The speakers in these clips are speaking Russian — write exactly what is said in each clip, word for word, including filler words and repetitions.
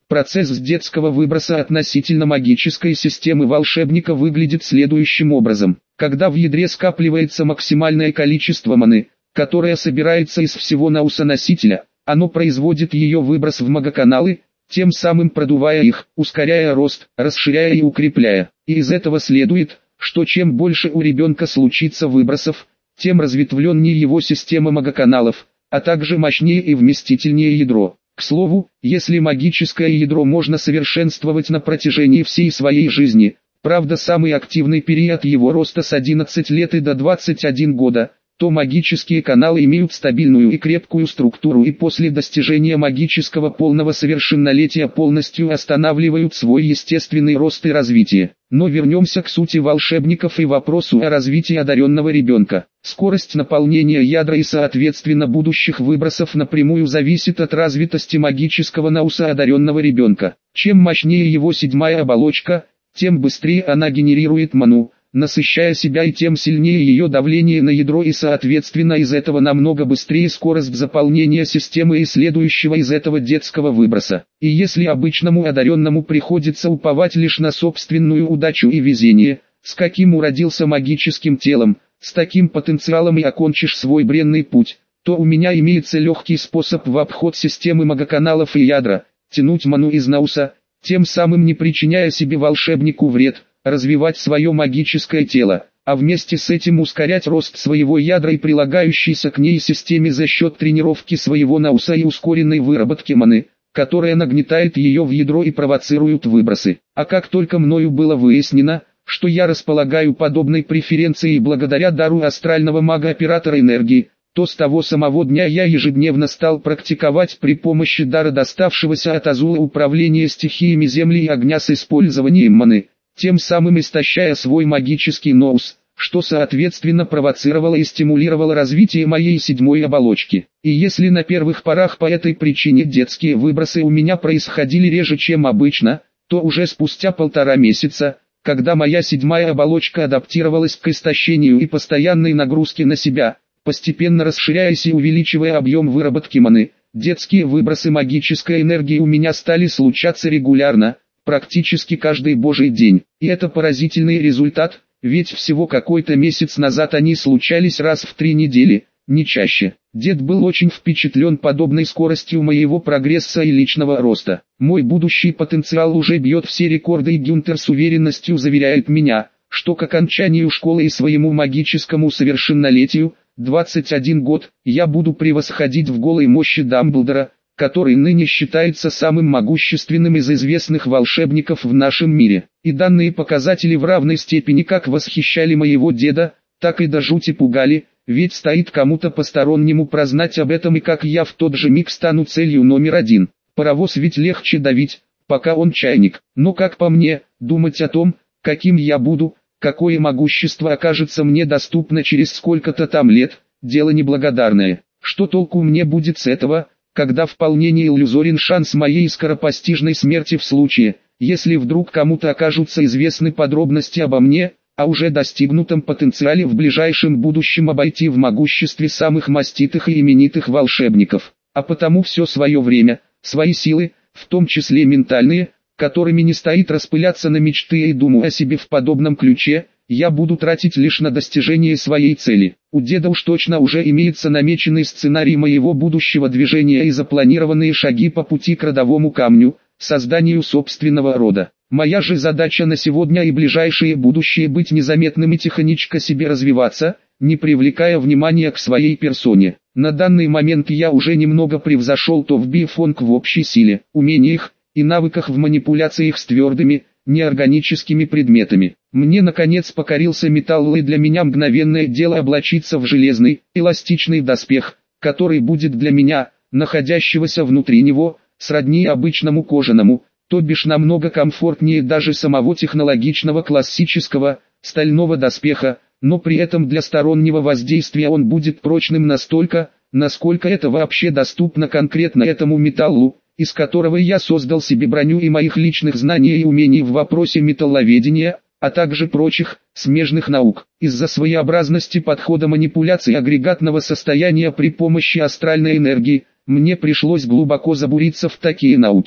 Процесс детского выброса относительно магической системы волшебника выглядит следующим образом. Когда в ядре скапливается максимальное количество маны, которое собирается из всего науса носителя, оно производит ее выброс в магоканалы, тем самым продувая их, ускоряя рост, расширяя и укрепляя. И из этого следует, что чем больше у ребенка случится выбросов, тем разветвленнее его система магоканалов, а также мощнее и вместительнее ядро. К слову, если магическое ядро можно совершенствовать на протяжении всей своей жизни, правда самый активный период его роста с одиннадцати лет и до двадцати одного года, то магические каналы имеют стабильную и крепкую структуру и после достижения магического полного совершеннолетия полностью останавливают свой естественный рост и развитие. Но вернемся к сути волшебников и вопросу о развитии одаренного ребенка. Скорость наполнения ядра и соответственно будущих выбросов напрямую зависит от развитости магического науса одаренного ребенка. Чем мощнее его седьмая оболочка, тем быстрее она генерирует ману, насыщая себя, и тем сильнее ее давление на ядро, и соответственно из этого намного быстрее скорость заполнения системы и следующего из этого детского выброса. И если обычному одаренному приходится уповать лишь на собственную удачу и везение, с каким уродился магическим телом, с таким потенциалом и окончишь свой бренный путь, то у меня имеется легкий способ в обход системы магоканалов и ядра, тянуть ману из науса, тем самым не причиняя себе волшебнику вред, развивать свое магическое тело, а вместе с этим ускорять рост своего ядра и прилагающейся к ней системе за счет тренировки своего науса и ускоренной выработки маны, которая нагнетает ее в ядро и провоцирует выбросы. А как только мною было выяснено, что я располагаю подобной преференцией благодаря дару астрального мага-оператора энергии, то с того самого дня я ежедневно стал практиковать при помощи дара, доставшегося от Азула, управление стихиями земли и огня с использованием маны, тем самым истощая свой магический ноус, что соответственно провоцировало и стимулировало развитие моей седьмой оболочки. И если на первых порах по этой причине детские выбросы у меня происходили реже, чем обычно, то уже спустя полтора месяца, когда моя седьмая оболочка адаптировалась к истощению и постоянной нагрузке на себя, постепенно расширяясь и увеличивая объем выработки маны, детские выбросы магической энергии у меня стали случаться регулярно, практически каждый божий день. И это поразительный результат, ведь всего какой-то месяц назад они случались раз в три недели, не чаще. Дед был очень впечатлен подобной скоростью моего прогресса и личного роста. Мой будущий потенциал уже бьет все рекорды, и Гюнтер с уверенностью заверяет меня, что к окончанию школы и своему магическому совершеннолетию, двадцать один год, я буду превосходить в голой мощи Дамблдора, который ныне считается самым могущественным из известных волшебников в нашем мире. И данные показатели в равной степени как восхищали моего деда, так и до жути пугали, ведь стоит кому-то постороннему прознать об этом, и как я в тот же миг стану целью номер один. Паровоз ведь легче давить, пока он чайник. Но как по мне, думать о том, каким я буду, какое могущество окажется мне доступно через сколько-то там лет, дело неблагодарное. Что толку мне будет с этого, когда вполне не иллюзорен шанс моей скоропостижной смерти в случае, если вдруг кому-то окажутся известны подробности обо мне, а уже достигнутом потенциале в ближайшем будущем обойти в могуществе самых маститых и именитых волшебников. А потому все свое время, свои силы, в том числе ментальные, которыми не стоит распыляться на мечты и думу о себе в подобном ключе, я буду тратить лишь на достижение своей цели. У деда уж точно уже имеется намеченный сценарий моего будущего движения и запланированные шаги по пути к родовому камню, созданию собственного рода. Моя же задача на сегодня и ближайшее будущее быть незаметным и тихонечко себе развиваться, не привлекая внимания к своей персоне. На данный момент я уже немного превзошел ТОВ Бифонг в общей силе, умениях и навыках в манипуляциях с твердыми, неорганическими предметами. Мне наконец покорился металл, и для меня мгновенное дело облачиться в железный, эластичный доспех, который будет для меня, находящегося внутри него, сродни обычному кожаному, то бишь намного комфортнее даже самого технологичного классического, стального доспеха, но при этом для стороннего воздействия он будет прочным настолько, насколько это вообще доступно конкретно этому металлу, из которого я создал себе броню, и моих личных знаний и умений в вопросе металловедения, а также прочих, смежных наук. Из-за своеобразности подхода манипуляции агрегатного состояния при помощи астральной энергии, мне пришлось глубоко забуриться в такие науки,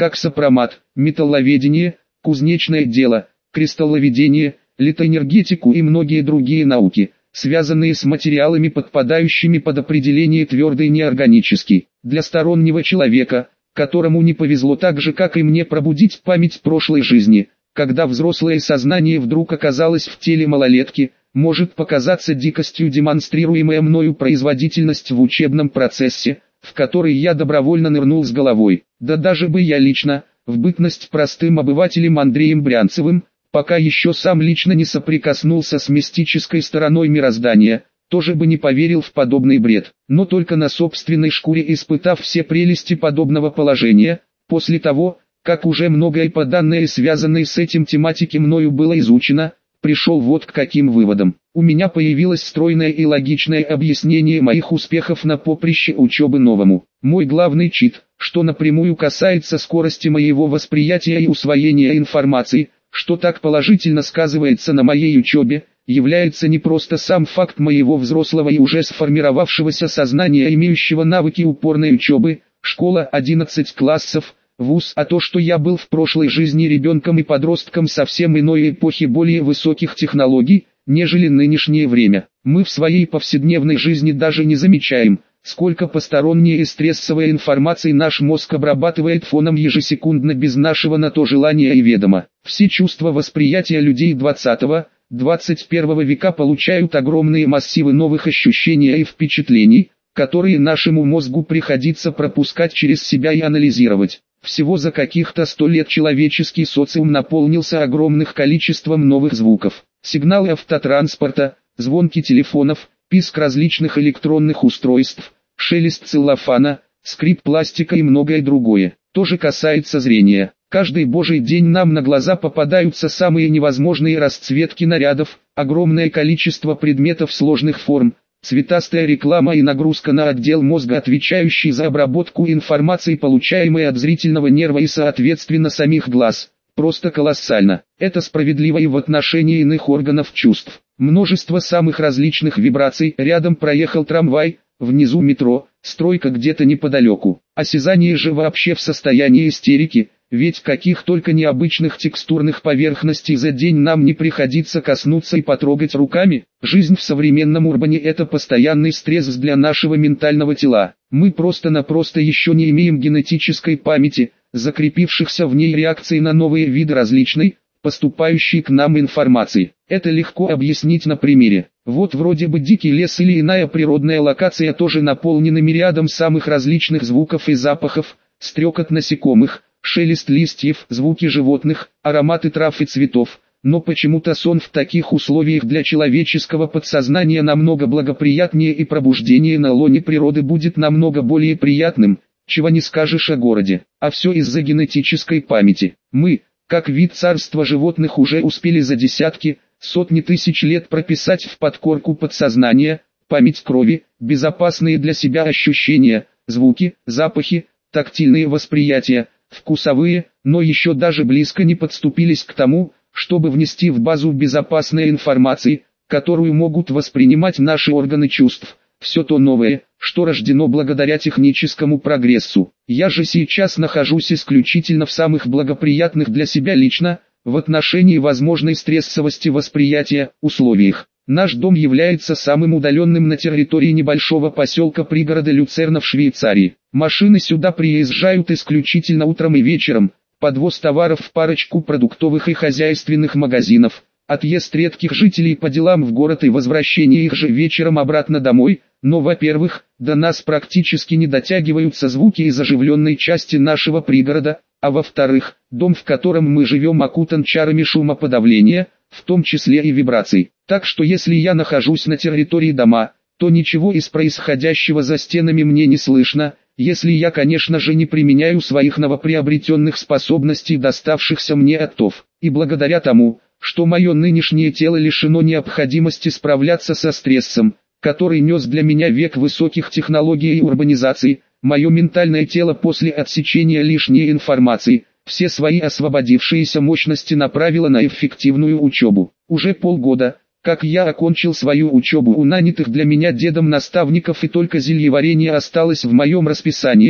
как сопромат, металловедение, кузнечное дело, кристалловедение, литоэнергетику и многие другие науки, связанные с материалами, подпадающими под определение твердый неорганический. Для стороннего человека, которому не повезло так же, как и мне, пробудить память прошлой жизни, когда взрослое сознание вдруг оказалось в теле малолетки, может показаться дикостью демонстрируемая мною производительность в учебном процессе, в который я добровольно нырнул с головой. Да даже бы я лично, в бытность простым обывателем Андреем Брянцевым, пока еще сам лично не соприкоснулся с мистической стороной мироздания, тоже бы не поверил в подобный бред. Но только на собственной шкуре, испытав все прелести подобного положения, после того, как уже многое по данной связанной с этим тематике мною было изучено, пришел вот к каким выводам. У меня появилось стройное и логичное объяснение моих успехов на поприще учебы новому. Мой главный чит, что напрямую касается скорости моего восприятия и усвоения информации, что так положительно сказывается на моей учебе, является не просто сам факт моего взрослого и уже сформировавшегося сознания, имеющего навыки упорной учебы, школа одиннадцать классов, вуз, а то, что я был в прошлой жизни ребенком и подростком совсем иной эпохи более высоких технологий, нежели нынешнее время. Мы в своей повседневной жизни даже не замечаем, сколько посторонней и стрессовой информации наш мозг обрабатывает фоном ежесекундно без нашего на то желания и ведома. Все чувства восприятия людей двадцатого — двадцать первого века получают огромные массивы новых ощущений и впечатлений, которые нашему мозгу приходится пропускать через себя и анализировать. Всего за каких-то сто лет человеческий социум наполнился огромным количеством новых звуков. Сигналы автотранспорта, звонки телефонов, писк различных электронных устройств, шелест целлофана, скрип пластика и многое другое. То же касается зрения. Каждый божий день нам на глаза попадаются самые невозможные расцветки нарядов, огромное количество предметов сложных форм, цветастая реклама и нагрузка на отдел мозга, отвечающий за обработку информации, получаемой от зрительного нерва и соответственно самих глаз, просто колоссально. Это справедливо и в отношении иных органов чувств. Множество самых различных вибраций. Рядом проехал трамвай, внизу метро, стройка где-то неподалеку. Осязание же вообще в состоянии истерики, ведь каких только необычных текстурных поверхностей за день нам не приходится коснуться и потрогать руками. Жизнь в современном урбане — это постоянный стресс для нашего ментального тела. Мы просто-напросто еще не имеем генетической памяти, закрепившихся в ней реакций на новые виды различной, поступающей к нам информации. Это легко объяснить на примере. Вот вроде бы дикий лес или иная природная локация тоже наполнена мириадом самых различных звуков и запахов, стрекот насекомых, шелест листьев, звуки животных, ароматы трав и цветов, но почему-то сон в таких условиях для человеческого подсознания намного благоприятнее, и пробуждение на лоне природы будет намного более приятным, чего не скажешь о городе. А все из-за генетической памяти. Мы, как вид царства животных, уже успели за десятки, сотни тысяч лет прописать в подкорку подсознания, память крови, безопасные для себя ощущения, звуки, запахи, тактильные восприятия, вкусовые, но еще даже близко не подступились к тому, чтобы внести в базу безопасной информации, которую могут воспринимать наши органы чувств, все то новое, что рождено благодаря техническому прогрессу. Я же сейчас нахожусь исключительно в самых благоприятных для себя лично, в отношении возможной стрессовости восприятия, условиях. Наш дом является самым удаленным на территории небольшого поселка пригорода Люцерна в Швейцарии. Машины сюда приезжают исключительно утром и вечером, подвоз товаров в парочку продуктовых и хозяйственных магазинов, отъезд редких жителей по делам в город и возвращение их же вечером обратно домой. Но, во-первых, до нас практически не дотягиваются звуки из оживленной части нашего пригорода, а во-вторых, дом, в котором мы живем, окутан чарами шумоподавления, в том числе и вибраций. Так что если я нахожусь на территории дома, то ничего из происходящего за стенами мне не слышно, если я, конечно же, не применяю своих новоприобретенных способностей, доставшихся мне от ТОВ. И благодаря тому, что мое нынешнее тело лишено необходимости справляться со стрессом, который нес для меня век высоких технологий и урбанизации, мое ментальное тело после отсечения лишней информации, все свои освободившиеся мощности направило на эффективную учебу. Уже полгода, как я окончил свою учебу у нанятых для меня дедом наставников, и только зельеварение осталось в моем расписании,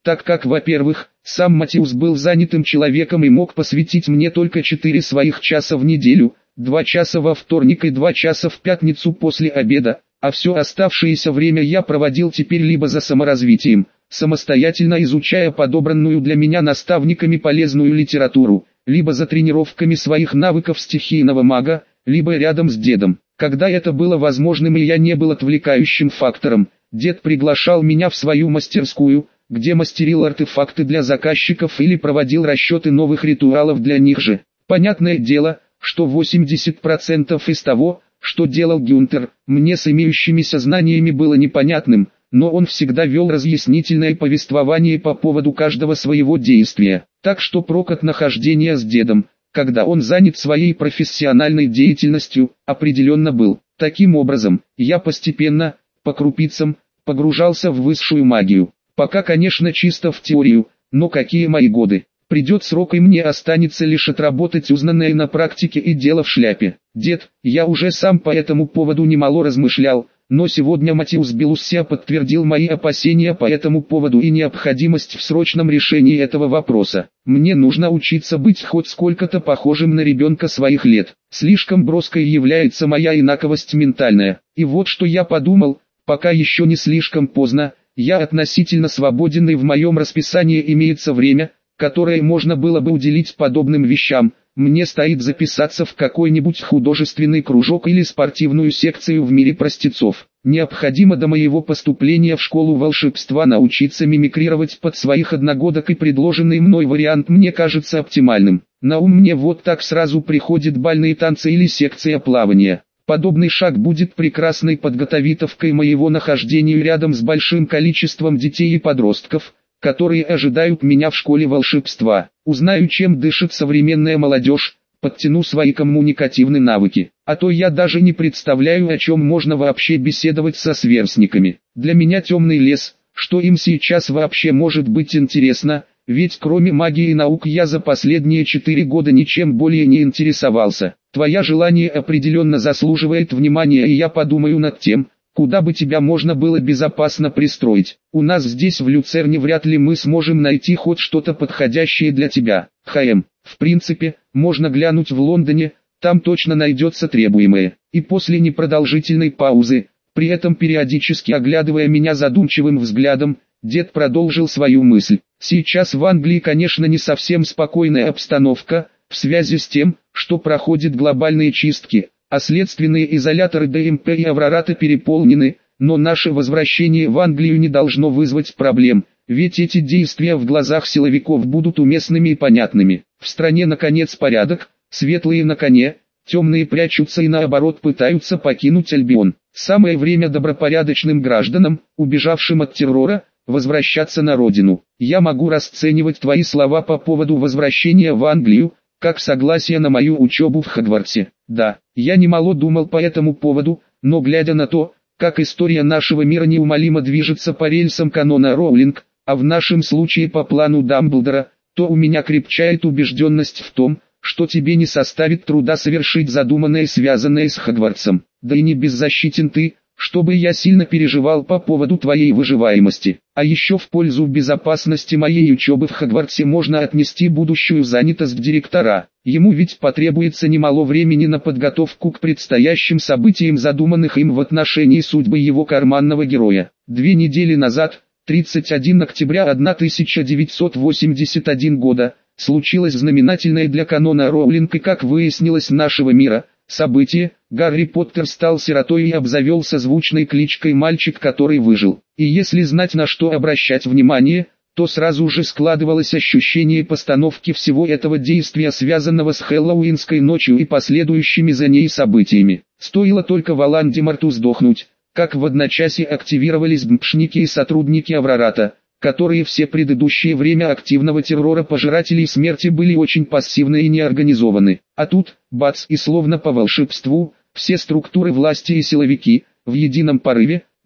так как, во-первых, сам Матиус был занятым человеком и мог посвятить мне только четыре своих часа в неделю, два часа во вторник и два часа в пятницу после обеда, а все оставшееся время я проводил теперь либо за саморазвитием, самостоятельно изучая подобранную для меня наставниками полезную литературу, либо за тренировками своих навыков стихийного мага, либо рядом с дедом. Когда это было возможным и я не был отвлекающим фактором, дед приглашал меня в свою мастерскую, где мастерил артефакты для заказчиков или проводил расчеты новых ритуалов для них же. Понятное дело, что восемьдесят процентов из того, что делал Гюнтер, мне с имеющимися знаниями было непонятным, но он всегда вел разъяснительное повествование по поводу каждого своего действия. Так что прок от нахождения с дедом, когда он занят своей профессиональной деятельностью, определенно был. Таким образом, я постепенно, по крупицам, погружался в высшую магию. Пока, конечно, чисто в теорию, но какие мои годы. Придет срок и мне останется лишь отработать узнанное на практике и дело в шляпе. Дед, я уже сам по этому поводу немало размышлял, но сегодня Матиус Белуссия подтвердил мои опасения по этому поводу и необходимость в срочном решении этого вопроса. Мне нужно учиться быть хоть сколько-то похожим на ребенка своих лет. Слишком броской является моя инаковость ментальная. И вот что я подумал, пока еще не слишком поздно, я относительно свободен и в моем расписании имеется время, которое можно было бы уделить подобным вещам. Мне стоит записаться в какой-нибудь художественный кружок или спортивную секцию в мире простецов. Необходимо до моего поступления в школу волшебства научиться мимикрировать под своих одногодок, и предложенный мной вариант мне кажется оптимальным. На ум мне вот так сразу приходят бальные танцы или секция плавания. Подобный шаг будет прекрасной подготовитовкой моего нахождения рядом с большим количеством детей и подростков, которые ожидают меня в школе волшебства. Узнаю, чем дышит современная молодежь, подтяну свои коммуникативные навыки. А то я даже не представляю, о чем можно вообще беседовать со сверстниками. Для меня темный лес, что им сейчас вообще может быть интересно, ведь кроме магии и наук я за последние четыре года ничем более не интересовался. Твое желание определенно заслуживает внимания, и я подумаю над тем, куда бы тебя можно было безопасно пристроить. У нас здесь в Люцерне вряд ли мы сможем найти хоть что-то подходящее для тебя. ХМ. В принципе, можно глянуть в Лондоне, там точно найдется требуемое. И после непродолжительной паузы, при этом периодически оглядывая меня задумчивым взглядом, дед продолжил свою мысль. Сейчас в Англии, конечно, не совсем спокойная обстановка, в связи с тем, что проходят глобальные чистки, а следственные изоляторы ДМП и Аврората переполнены, но наше возвращение в Англию не должно вызвать проблем, ведь эти действия в глазах силовиков будут уместными и понятными. В стране наконец порядок, светлые на коне, темные прячутся и наоборот пытаются покинуть Альбион. Самое время добропорядочным гражданам, убежавшим от террора, возвращаться на родину. Я могу расценивать твои слова по поводу возвращения в Англию, как согласие на мою учебу в Хогвартсе. Да, я немало думал по этому поводу, но глядя на то, как история нашего мира неумолимо движется по рельсам канона Роулинг, а в нашем случае по плану Дамблдора, то у меня крепчает убежденность в том, что тебе не составит труда совершить задуманное, связанное с Хогвартсом. Да и не беззащитен ты, чтобы я сильно переживал по поводу твоей выживаемости. А еще в пользу безопасности моей учебы в Хогвартсе можно отнести будущую занятость директора. Ему ведь потребуется немало времени на подготовку к предстоящим событиям, задуманных им в отношении судьбы его карманного героя. Две недели назад, тридцать первого октября тысяча девятьсот восемьдесят первого года, случилось знаменательное для канона Роулинг и, как выяснилось, нашего мира событие. Гарри Поттер стал сиротой и обзавелся звучной кличкой «Мальчик, который выжил». И если знать, на что обращать внимание, то сразу же складывалось ощущение постановки всего этого действия, связанного с Хэллоуинской ночью и последующими за ней событиями. Стоило только Волан-де-Морту сдохнуть, как в одночасье активировались бмпшники и сотрудники Аврората, которые все предыдущее время активного террора пожирателей смерти были очень пассивны и неорганизованы. А тут, бац, и словно по волшебству, все структуры власти и силовики, в едином порыве,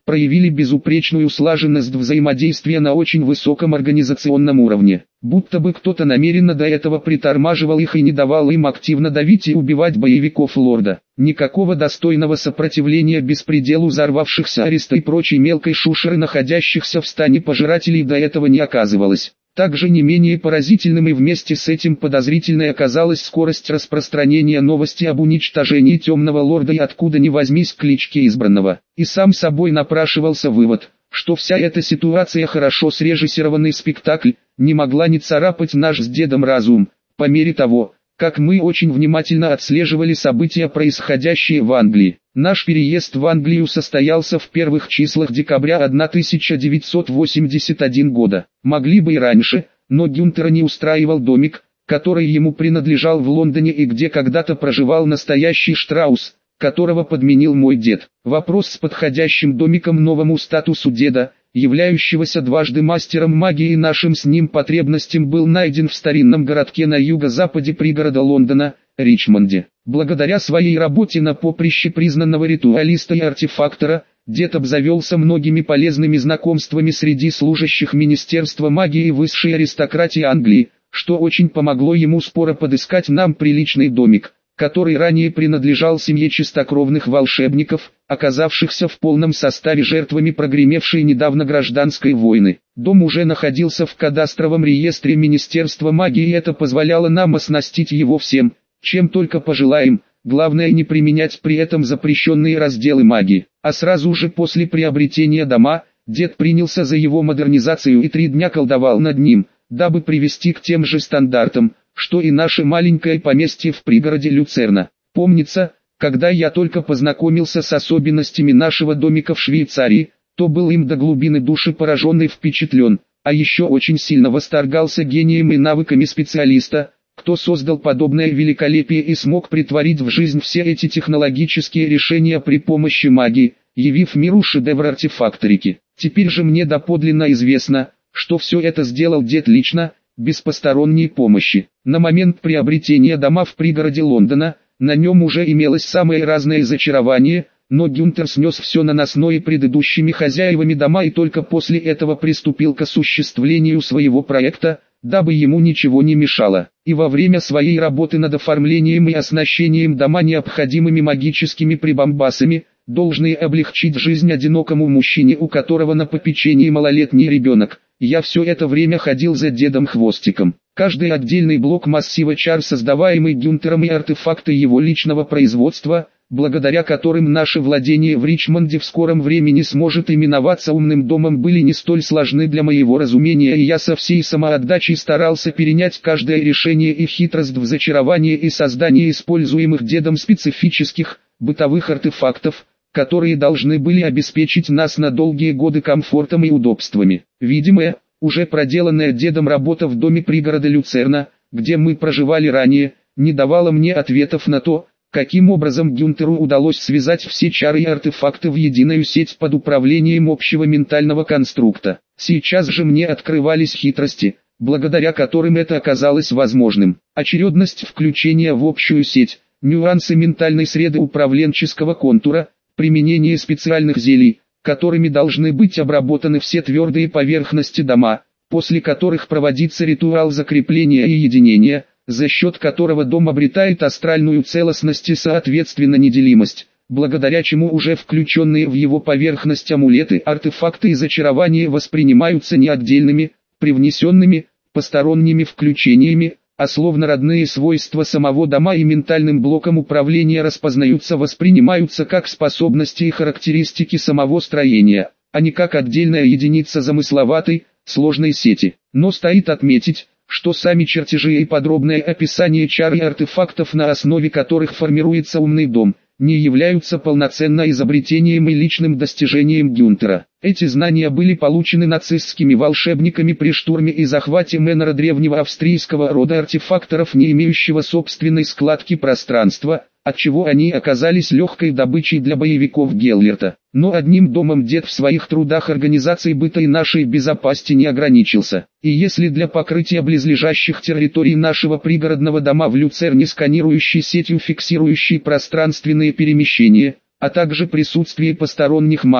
проявили безупречную слаженность взаимодействия на очень высоком организационном уровне. Будто бы кто-то намеренно до этого притормаживал их и не давал им активно давить и убивать боевиков Лорда. Никакого достойного сопротивления беспределу взорвавшихся ареста и прочей мелкой шушеры, находящихся в стане пожирателей, до этого не оказывалось. Также не менее поразительным и вместе с этим подозрительной оказалась скорость распространения новости об уничтожении Темного Лорда и откуда ни возьмись клички избранного. И сам собой напрашивался вывод, что вся эта ситуация, хорошо срежиссированный спектакль, не могла не царапать наш с дедом разум, по мере того, как мы очень внимательно отслеживали события, происходящие в Англии. Наш переезд в Англию состоялся в первых числах декабря тысяча девятьсот восемьдесят первого года. Могли бы и раньше, но Гюнтера не устраивал домик, который ему принадлежал в Лондоне и где когда-то проживал настоящий Штраус, которого подменил мой дед. Вопрос с подходящим домиком новому статусу деда, являющегося дважды мастером магии, нашим с ним потребностям, был найден в старинном городке на юго-западе пригорода Лондона, Ричмонде. Благодаря своей работе на поприще признанного ритуалиста и артефактора, дед обзавелся многими полезными знакомствами среди служащих Министерства магии и высшей аристократии Англии, что очень помогло ему споро подыскать нам приличный домик, который ранее принадлежал семье чистокровных волшебников, оказавшихся в полном составе жертвами прогремевшей недавно гражданской войны. Дом уже находился в кадастровом реестре Министерства магии, и это позволяло нам оснастить его всем, чем только пожелаем, главное не применять при этом запрещенные разделы магии. А сразу же после приобретения дома, дед принялся за его модернизацию и три дня колдовал над ним, дабы привести к тем же стандартам, что и наше маленькое поместье в пригороде Люцерна. Помнится, когда я только познакомился с особенностями нашего домика в Швейцарии, то был им до глубины души поражен и впечатлен, а еще очень сильно восторгался гением и навыками специалиста, кто создал подобное великолепие и смог притворить в жизнь все эти технологические решения при помощи магии, явив миру шедевр артефакторики. Теперь же мне доподлинно известно, что все это сделал дед лично, без посторонней помощи. На момент приобретения дома в пригороде Лондона, на нем уже имелось самое разное зачарование, но Гюнтер снес все наносное предыдущими хозяевами дома и только после этого приступил к осуществлению своего проекта, дабы ему ничего не мешало. И во время своей работы над оформлением и оснащением дома необходимыми магическими прибамбасами, должны облегчить жизнь одинокому мужчине, у которого на попечении малолетний ребенок, я все это время ходил за дедом хвостиком. Каждый отдельный блок массива чар, создаваемый Гюнтером, и артефакты его личного производства, благодаря которым наше владение в Ричмонде в скором времени сможет именоваться умным домом, были не столь сложны для моего разумения, и я со всей самоотдачей старался перенять каждое решение и хитрость в зачаровании и создании используемых дедом специфических, бытовых артефактов, которые должны были обеспечить нас на долгие годы комфортом и удобствами. Видимая, уже проделанная дедом работа в доме пригорода Люцерна, где мы проживали ранее, не давала мне ответов на то, каким образом Гюнтеру удалось связать все чары и артефакты в единую сеть под управлением общего ментального конструкта. Сейчас же мне открывались хитрости, благодаря которым это оказалось возможным. Очередность включения в общую сеть, нюансы ментальной среды управленческого контура, применение специальных зелий, которыми должны быть обработаны все твердые поверхности дома, после которых проводится ритуал закрепления и единения, за счет которого дом обретает астральную целостность и соответственно неделимость, благодаря чему уже включенные в его поверхность амулеты, артефакты и зачарования воспринимаются не отдельными, привнесенными, посторонними включениями, а словно родные свойства самого дома, и ментальным блоком управления распознаются, воспринимаются как способности и характеристики самого строения, а не как отдельная единица замысловатой, сложной сети. Но стоит отметить, что сами чертежи и подробное описание чар и артефактов, на основе которых формируется умный дом, не являются полноценно изобретением и личным достижением Гюнтера. Эти знания были получены нацистскими волшебниками при штурме и захвате Меннера, древнего австрийского рода артефакторов, не имеющего собственной складки пространства, отчего они оказались легкой добычей для боевиков Геллерта. Но одним домом дед в своих трудах организации быта и нашей безопасности не ограничился. И если для покрытия близлежащих территорий нашего пригородного дома в Люцерне сканирующей сетью, фиксирующей пространственные перемещения, а также присутствие посторонних магов,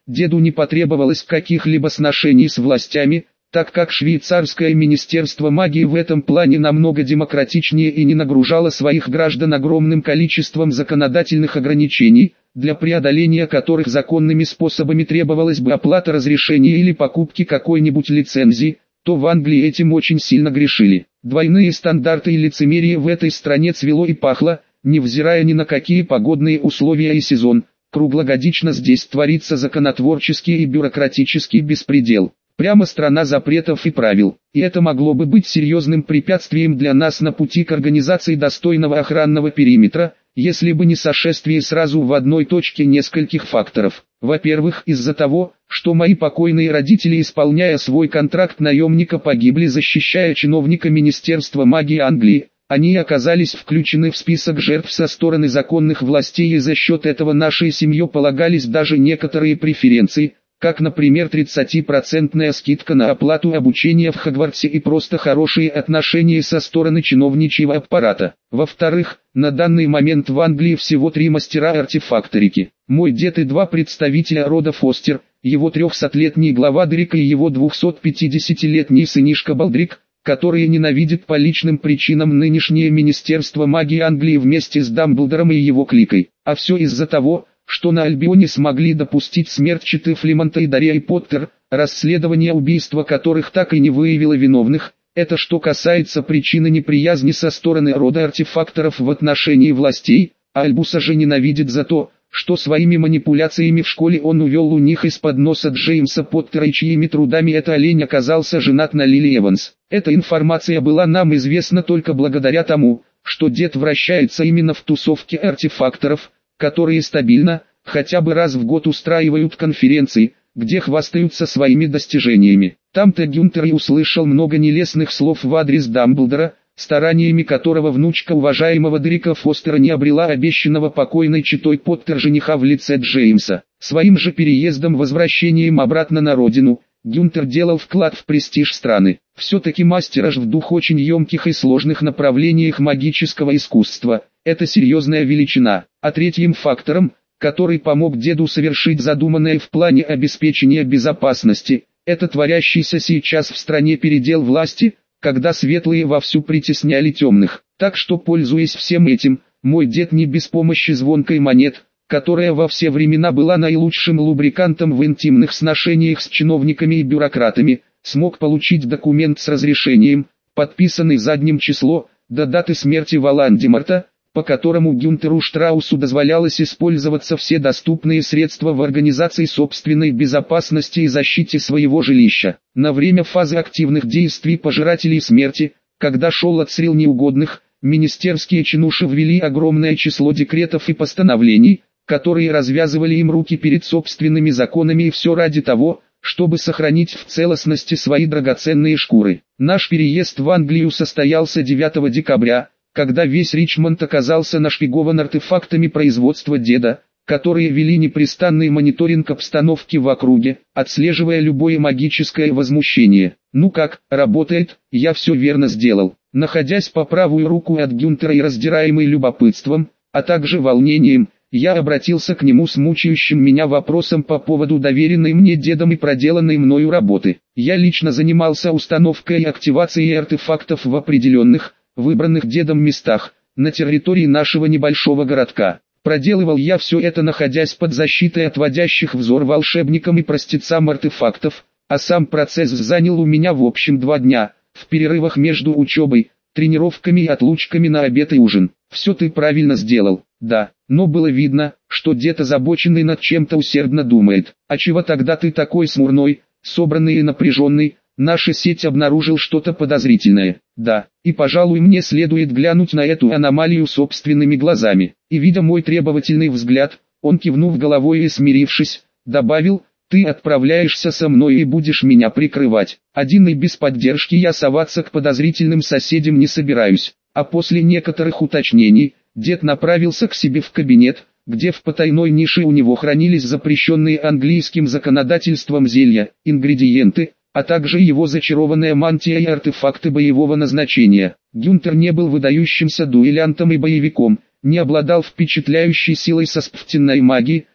деду не потребовалось каких-либо сношений с властями, так как швейцарское министерство магии в этом плане намного демократичнее и не нагружало своих граждан огромным количеством законодательных ограничений, для преодоления которых законными способами требовалась бы оплата разрешения или покупки какой-нибудь лицензии, то в Англии этим очень сильно грешили. Двойные стандарты и лицемерие в этой стране цвело и пахло, невзирая ни на какие погодные условия и сезон. Круглогодично здесь творится законотворческий и бюрократический беспредел. Прямо страна запретов и правил, и это могло бы быть серьезным препятствием для нас на пути к организации достойного охранного периметра, если бы не сошествие сразу в одной точке нескольких факторов. Во-первых, из-за того, что мои покойные родители, исполняя свой контракт наемника, погибли, защищая чиновника Министерства магии Англии, они оказались включены в список жертв со стороны законных властей, и за счет этого нашей семье полагались даже некоторые преференции, как, например, тридцатипроцентная скидка на оплату обучения в Хогвартсе и просто хорошие отношения со стороны чиновничьего аппарата. Во-вторых, на данный момент в Англии всего три мастера-артефакторики. Мой дед и два представителя рода Фостер, его трехсотлетний глава Дрик и его двухсотпятидесятилетний сынишка Балдрик, которые ненавидят по личным причинам нынешнее Министерство магии Англии вместе с Дамблдором и его кликой. А все из-за того, что на Альбионе смогли допустить смерть Читы Флимонта и Дарьи Поттер, расследование убийства которых так и не выявило виновных. Это что касается причины неприязни со стороны рода артефакторов в отношении властей, а Альбуса же ненавидит за то, что своими манипуляциями в школе он увел у них из-под носа Джеймса Поттера, и чьими трудами это олень оказался женат на Лили Эванс. Эта информация была нам известна только благодаря тому, что дед вращается именно в тусовке артефакторов, которые стабильно, хотя бы раз в год устраивают конференции, где хвастаются своими достижениями. Там-то Гюнтер и услышал много нелестных слов в адрес Дамблдора, стараниями которого внучка уважаемого Дрика Фостера не обрела обещанного покойной читой Поттер жениха в лице Джеймса. Своим же переездом-возвращением обратно на родину, Гюнтер делал вклад в престиж страны. Все-таки мастер аж в двух очень емких и сложных направлениях магического искусства – это серьезная величина. А третьим фактором, который помог деду совершить задуманное в плане обеспечения безопасности, это творящийся сейчас в стране передел власти, когда светлые вовсю притесняли темных. Так что, пользуясь всем этим, мой дед не без помощи звонкой монет, которая во все времена была наилучшим лубрикантом в интимных сношениях с чиновниками и бюрократами, смог получить документ с разрешением, подписанный задним число, до даты смерти Волан-де-Морта, по которому Гюнтеру Штраусу дозволялось использоваться все доступные средства в организации собственной безопасности и защите своего жилища. На время фазы активных действий Пожирателей Смерти, когда шел отстрел неугодных, министерские чинуши ввели огромное число декретов и постановлений, которые развязывали им руки перед собственными законами, и все ради того, чтобы сохранить в целостности свои драгоценные шкуры. Наш переезд в Англию состоялся девятого декабря, когда весь Ричмонд оказался нашпигован артефактами производства деда, которые вели непрестанный мониторинг обстановки в округе, отслеживая любое магическое возмущение. «Ну как, работает, я все верно сделал». Находясь по правую руку от Гюнтера и раздираемый любопытством, а также волнением, я обратился к нему с мучающим меня вопросом по поводу доверенной мне дедом и проделанной мною работы. Я лично занимался установкой и активацией артефактов в определенных, выбранных дедом местах, на территории нашего небольшого городка. Проделывал я все это, находясь под защитой отводящих взор волшебникам и простецам артефактов, а сам процесс занял у меня в общем два дня, в перерывах между учебой, тренировками и отлучками на обед и ужин. Все ты правильно сделал, да, но было видно, что дед, озабоченный над чем-то, усердно думает. А чего тогда ты такой смурной, собранный и напряженный? Наша сеть обнаружил что-то подозрительное. Да, и пожалуй мне следует глянуть на эту аномалию собственными глазами. И видя мой требовательный взгляд, он, кивнув головой и смирившись, добавил: ты отправляешься со мной и будешь меня прикрывать. Один и без поддержки я соваться к подозрительным соседям не собираюсь. А после некоторых уточнений, дед направился к себе в кабинет, где в потайной нише у него хранились запрещенные английским законодательством зелья, ингредиенты, а также его зачарованная мантия и артефакты боевого назначения. Гюнтер не был выдающимся дуэлянтом и боевиком, не обладал впечатляющей силой сосптенной магии,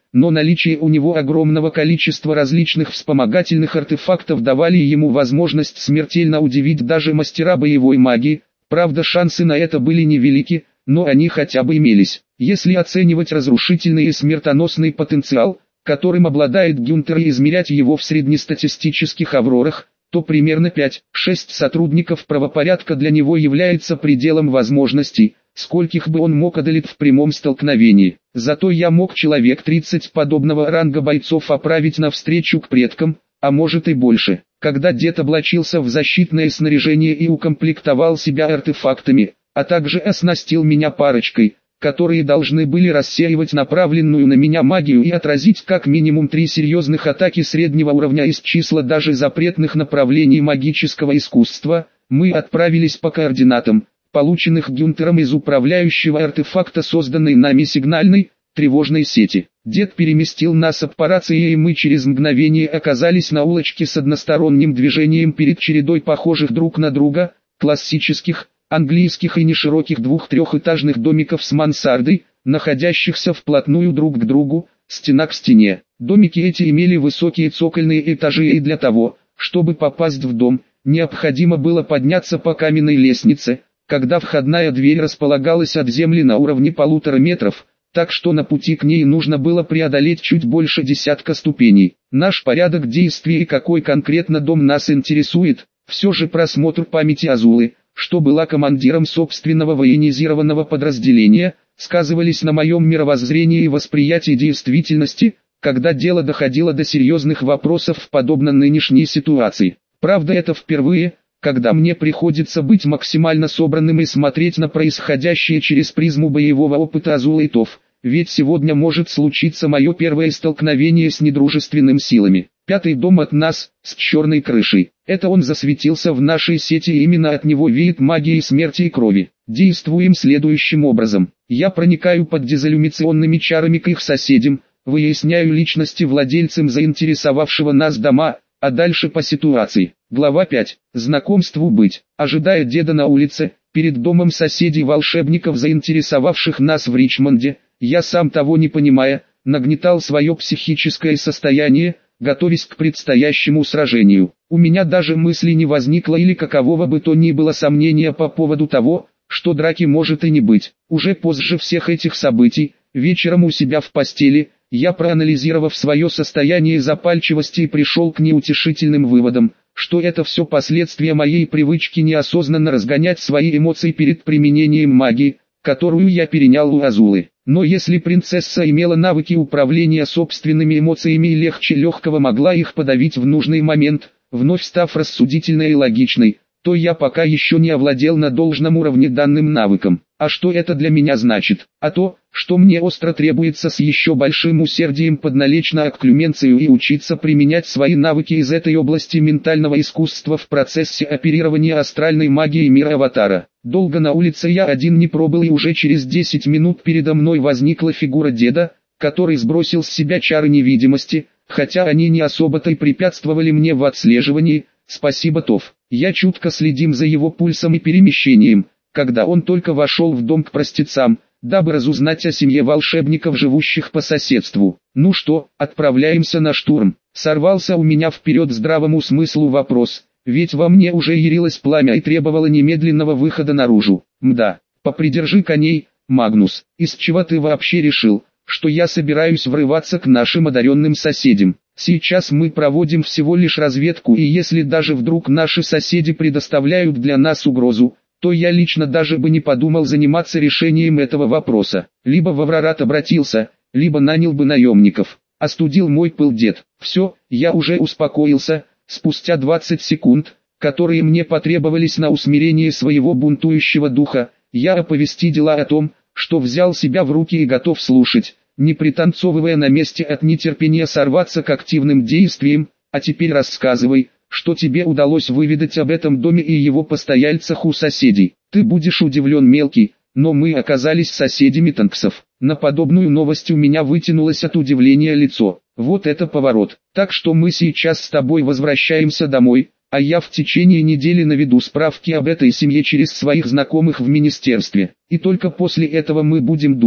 но наличие у него огромного количества различных вспомогательных артефактов давали ему возможность смертельно удивить даже мастера боевой магии. Правда, шансы на это были невелики, но они хотя бы имелись. Если оценивать разрушительный и смертоносный потенциал, которым обладает Гюнтер, и измерять его в среднестатистических аврорах, то примерно пять-шесть сотрудников правопорядка для него является пределом возможностей, скольких бы он мог одолеть в прямом столкновении. Зато я мог человек тридцать подобного ранга бойцов отправить навстречу к предкам, а может и больше. Когда дед облачился в защитное снаряжение и укомплектовал себя артефактами, а также оснастил меня парочкой, которые должны были рассеивать направленную на меня магию и отразить как минимум три серьезных атаки среднего уровня из числа даже запретных направлений магического искусства, мы отправились по координатам, полученных Гюнтером из управляющего артефакта созданной нами сигнальной, тревожной сети. Дед переместил нас по рации, и мы через мгновение оказались на улочке с односторонним движением перед чередой похожих друг на друга, классических, английских и нешироких двух-трехэтажных домиков с мансардой, находящихся вплотную друг к другу, стена к стене. Домики эти имели высокие цокольные этажи, и для того, чтобы попасть в дом, необходимо было подняться по каменной лестнице, когда входная дверь располагалась от земли на уровне полутора метров, так что на пути к ней нужно было преодолеть чуть больше десятка ступеней. Наш порядок действий и какой конкретно дом нас интересует, все же просмотр памяти Азулы, что была командиром собственного военизированного подразделения, сказывались на моем мировоззрении и восприятии действительности, когда дело доходило до серьезных вопросов подобно нынешней ситуации. Правда, это впервые, когда мне приходится быть максимально собранным и смотреть на происходящее через призму боевого опыта Азулы и ТОВ, ведь сегодня может случиться мое первое столкновение с недружественными силами. Пятый дом от нас, с черной крышей. Это он засветился в нашей сети, и именно от него веет магией смерти и крови. Действуем следующим образом. Я проникаю под дезиллюминационными чарами к их соседям, выясняю личности владельцам заинтересовавшего нас дома, а дальше по ситуации. Глава пять. Знакомству быть. Ожидая деда на улице, перед домом соседей волшебников, заинтересовавших нас в Ричмонде, я, сам того не понимая, нагнетал свое психическое состояние, готовясь к предстоящему сражению. У меня даже мысли не возникло или какового бы то ни было сомнения по поводу того, что драки может и не быть. Уже позже всех этих событий, вечером у себя в постели, я, проанализировав свое состояние запальчивости, пришел к неутешительным выводам, что это все последствия моей привычки неосознанно разгонять свои эмоции перед применением магии, которую я перенял у Азулы. Но если принцесса имела навыки управления собственными эмоциями и легче легкого могла их подавить в нужный момент, вновь став рассудительной и логичной, то я пока еще не овладел на должном уровне данным навыком. А что это для меня значит? А то, что мне остро требуется с еще большим усердием подналечь на окклюменцию и учиться применять свои навыки из этой области ментального искусства в процессе оперирования астральной магией мира Аватара. Долго на улице я один не пробыл, и уже через десять минут передо мной возникла фигура деда, который сбросил с себя чары невидимости, хотя они не особо-то и препятствовали мне в отслеживании. Спасибо, ТОВ. Я чутко следим за его пульсом и перемещением, когда он только вошел в дом к простецам, дабы разузнать о семье волшебников, живущих по соседству. Ну что, отправляемся на штурм? Сорвался у меня вперед здравому смыслу вопрос, ведь во мне уже ярилось пламя и требовало немедленного выхода наружу. Мда, попридержи коней, Магнус, из чего ты вообще решил, что я собираюсь врываться к нашим одаренным соседям? Сейчас мы проводим всего лишь разведку, и если даже вдруг наши соседи предоставляют для нас угрозу, то я лично даже бы не подумал заниматься решением этого вопроса. Либо в Аврорат обратился, либо нанял бы наемников. Остудил мой пыл дед. Все, я уже успокоился. Спустя двадцать секунд, которые мне потребовались на усмирение своего бунтующего духа, я оповестил о том, что взял себя в руки и готов слушать, не пританцовывая на месте от нетерпения сорваться к активным действиям. А теперь рассказывай, что тебе удалось выведать об этом доме и его постояльцах у соседей. Ты будешь удивлен, мелкий, но мы оказались соседями Танксов. На подобную новость у меня вытянулось от удивления лицо. Вот это поворот. Так что мы сейчас с тобой возвращаемся домой, а я в течение недели наведу справки об этой семье через своих знакомых в министерстве. И только после этого мы будем думать,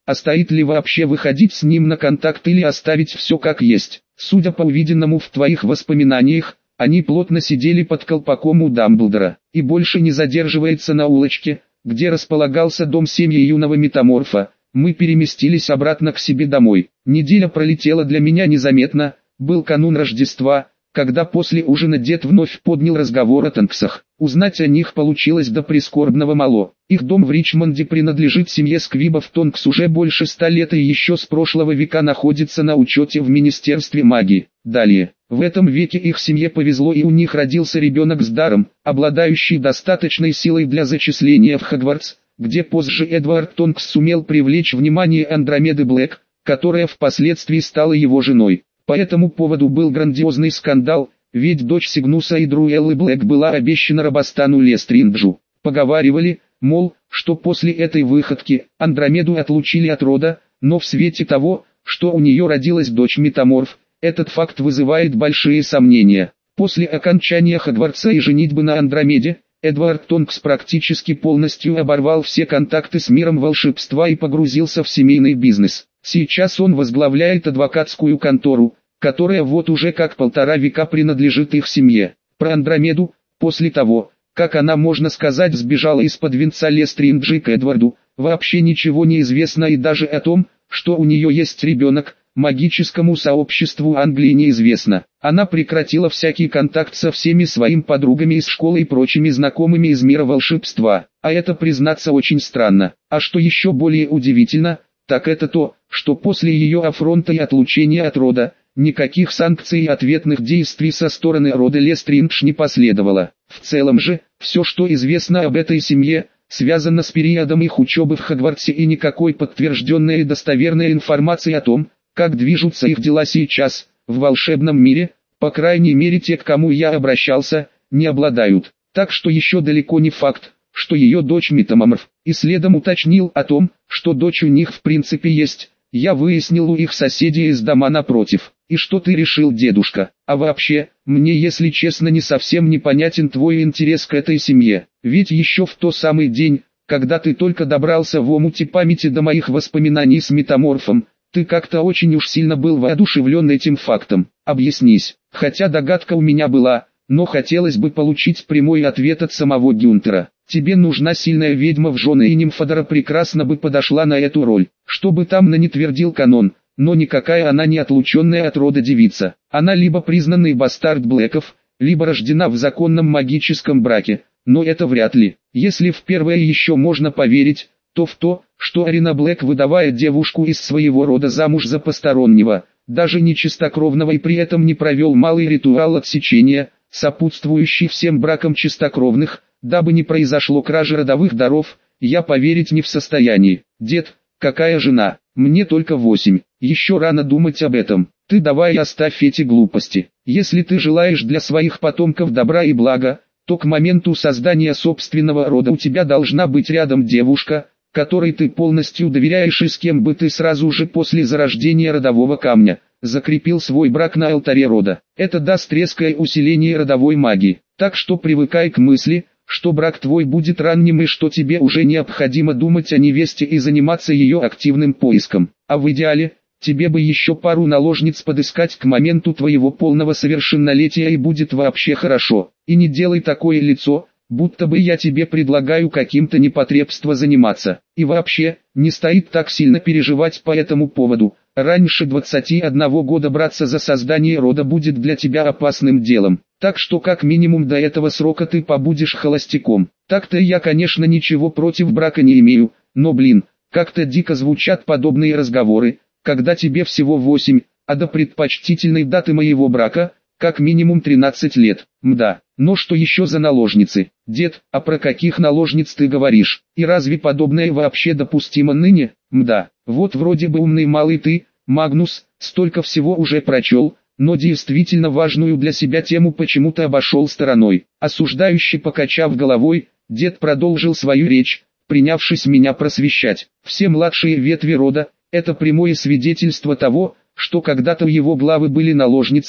а стоит ли вообще выходить с ним на контакт или оставить все как есть. Судя по увиденному в твоих воспоминаниях, они плотно сидели под колпаком у Дамблдора, и больше не задерживается на улочке, где располагался дом семьи юного метаморфа. Мы переместились обратно к себе домой. Неделя пролетела для меня незаметно, был канун Рождества, когда после ужина дед вновь поднял разговор о Тонксах. Узнать о них получилось до прискорбного мало. Их дом в Ричмонде принадлежит семье Сквибов Тонкс уже больше ста лет и еще с прошлого века находится на учете в Министерстве магии. Далее, в этом веке их семье повезло и у них родился ребенок с даром, обладающий достаточной силой для зачисления в Хогвартс, где позже Эдвард Тонкс сумел привлечь внимание Андромеды Блэк, которая впоследствии стала его женой. По этому поводу был грандиозный скандал, ведь дочь Сигнуса и Друэллы Блэк была обещана Робостану Лестринджу. Поговаривали, мол, что после этой выходки Андромеду отлучили от рода, но в свете того, что у нее родилась дочь-метаморф, этот факт вызывает большие сомнения. После окончания Хогвартса и женитьбы на Андромеде, Эдвард Тонкс практически полностью оборвал все контакты с миром волшебства и погрузился в семейный бизнес. Сейчас он возглавляет адвокатскую контору, которая вот уже как полтора века принадлежит их семье. Про Андромеду, после того, как она, можно сказать, сбежала из-под венца Лестринджа к Эдварду, вообще ничего не известно, и даже о том, что у нее есть ребенок, магическому сообществу Англии неизвестно. Она прекратила всякий контакт со всеми своими подругами из школы и прочими знакомыми из мира волшебства, а это, признаться, очень странно. А что еще более удивительно, так это то, что после ее афронта и отлучения от рода, никаких санкций и ответных действий со стороны рода Лестриндж не последовало. В целом же, все, что известно об этой семье, связано с периодом их учебы в Хогвартсе, и никакой подтвержденной и достоверной информации о том, как движутся их дела сейчас, в волшебном мире, по крайней мере те, к кому я обращался, не обладают. Так что еще далеко не факт, что ее дочь метаморф. И следом уточнил о том, что дочь у них в принципе есть. Я выяснил у их соседей из дома напротив. И что ты решил, дедушка? А вообще, мне, если честно, не совсем непонятен твой интерес к этой семье. Ведь еще в тот самый день, когда ты только добрался в омуте памяти до моих воспоминаний с метаморфом, ты как-то очень уж сильно был воодушевлен этим фактом. Объяснись. Хотя догадка у меня была, но хотелось бы получить прямой ответ от самого Гюнтера. Тебе нужна сильная ведьма в жены, и Нимфодора прекрасно бы подошла на эту роль. Что бы там ни твердил канон, но никакая она не отлученная от рода девица. Она либо признанный бастард Блэков, либо рождена в законном магическом браке, но это вряд ли. Если в первое еще можно поверить, то в то, что Арина Блэк выдавая девушку из своего рода замуж за постороннего, даже не чистокровного, и при этом не провел малый ритуал отсечения, сопутствующий всем бракам чистокровных, дабы не произошло кражи родовых даров, я поверить не в состоянии. Дед, какая жена? Мне только восемь, еще рано думать об этом. Ты давай оставь эти глупости. Если ты желаешь для своих потомков добра и блага, то к моменту создания собственного рода у тебя должна быть рядом девушка, которой ты полностью доверяешь и с кем бы ты сразу же после зарождения родового камня закрепил свой брак на алтаре рода. Это даст резкое усиление родовой магии. Так что привыкай к мысли, что брак твой будет ранним и что тебе уже необходимо думать о невесте и заниматься ее активным поиском. А в идеале, тебе бы еще пару наложниц подыскать к моменту твоего полного совершеннолетия, и будет вообще хорошо. И не делай такое лицо, будто бы я тебе предлагаю каким-то непотребством заниматься. И вообще, не стоит так сильно переживать по этому поводу. Раньше двадцати одного года браться за создание рода будет для тебя опасным делом. Так что как минимум до этого срока ты побудешь холостяком. Так-то я, конечно, ничего против брака не имею, но блин, как-то дико звучат подобные разговоры, когда тебе всего восемь, а до предпочтительной даты моего брака, как минимум тринадцать лет. Мда, но что еще за наложницы? Дед, а про каких наложниц ты говоришь? И разве подобное вообще допустимо ныне? Мда, вот вроде бы умный малый ты, Магнус, столько всего уже прочел, но действительно важную для себя тему почему-то обошел стороной. Осуждающе покачав головой, дед продолжил свою речь, принявшись меня просвещать. Все младшие ветви рода – это прямое свидетельство того, что когда-то у его главы были наложницы,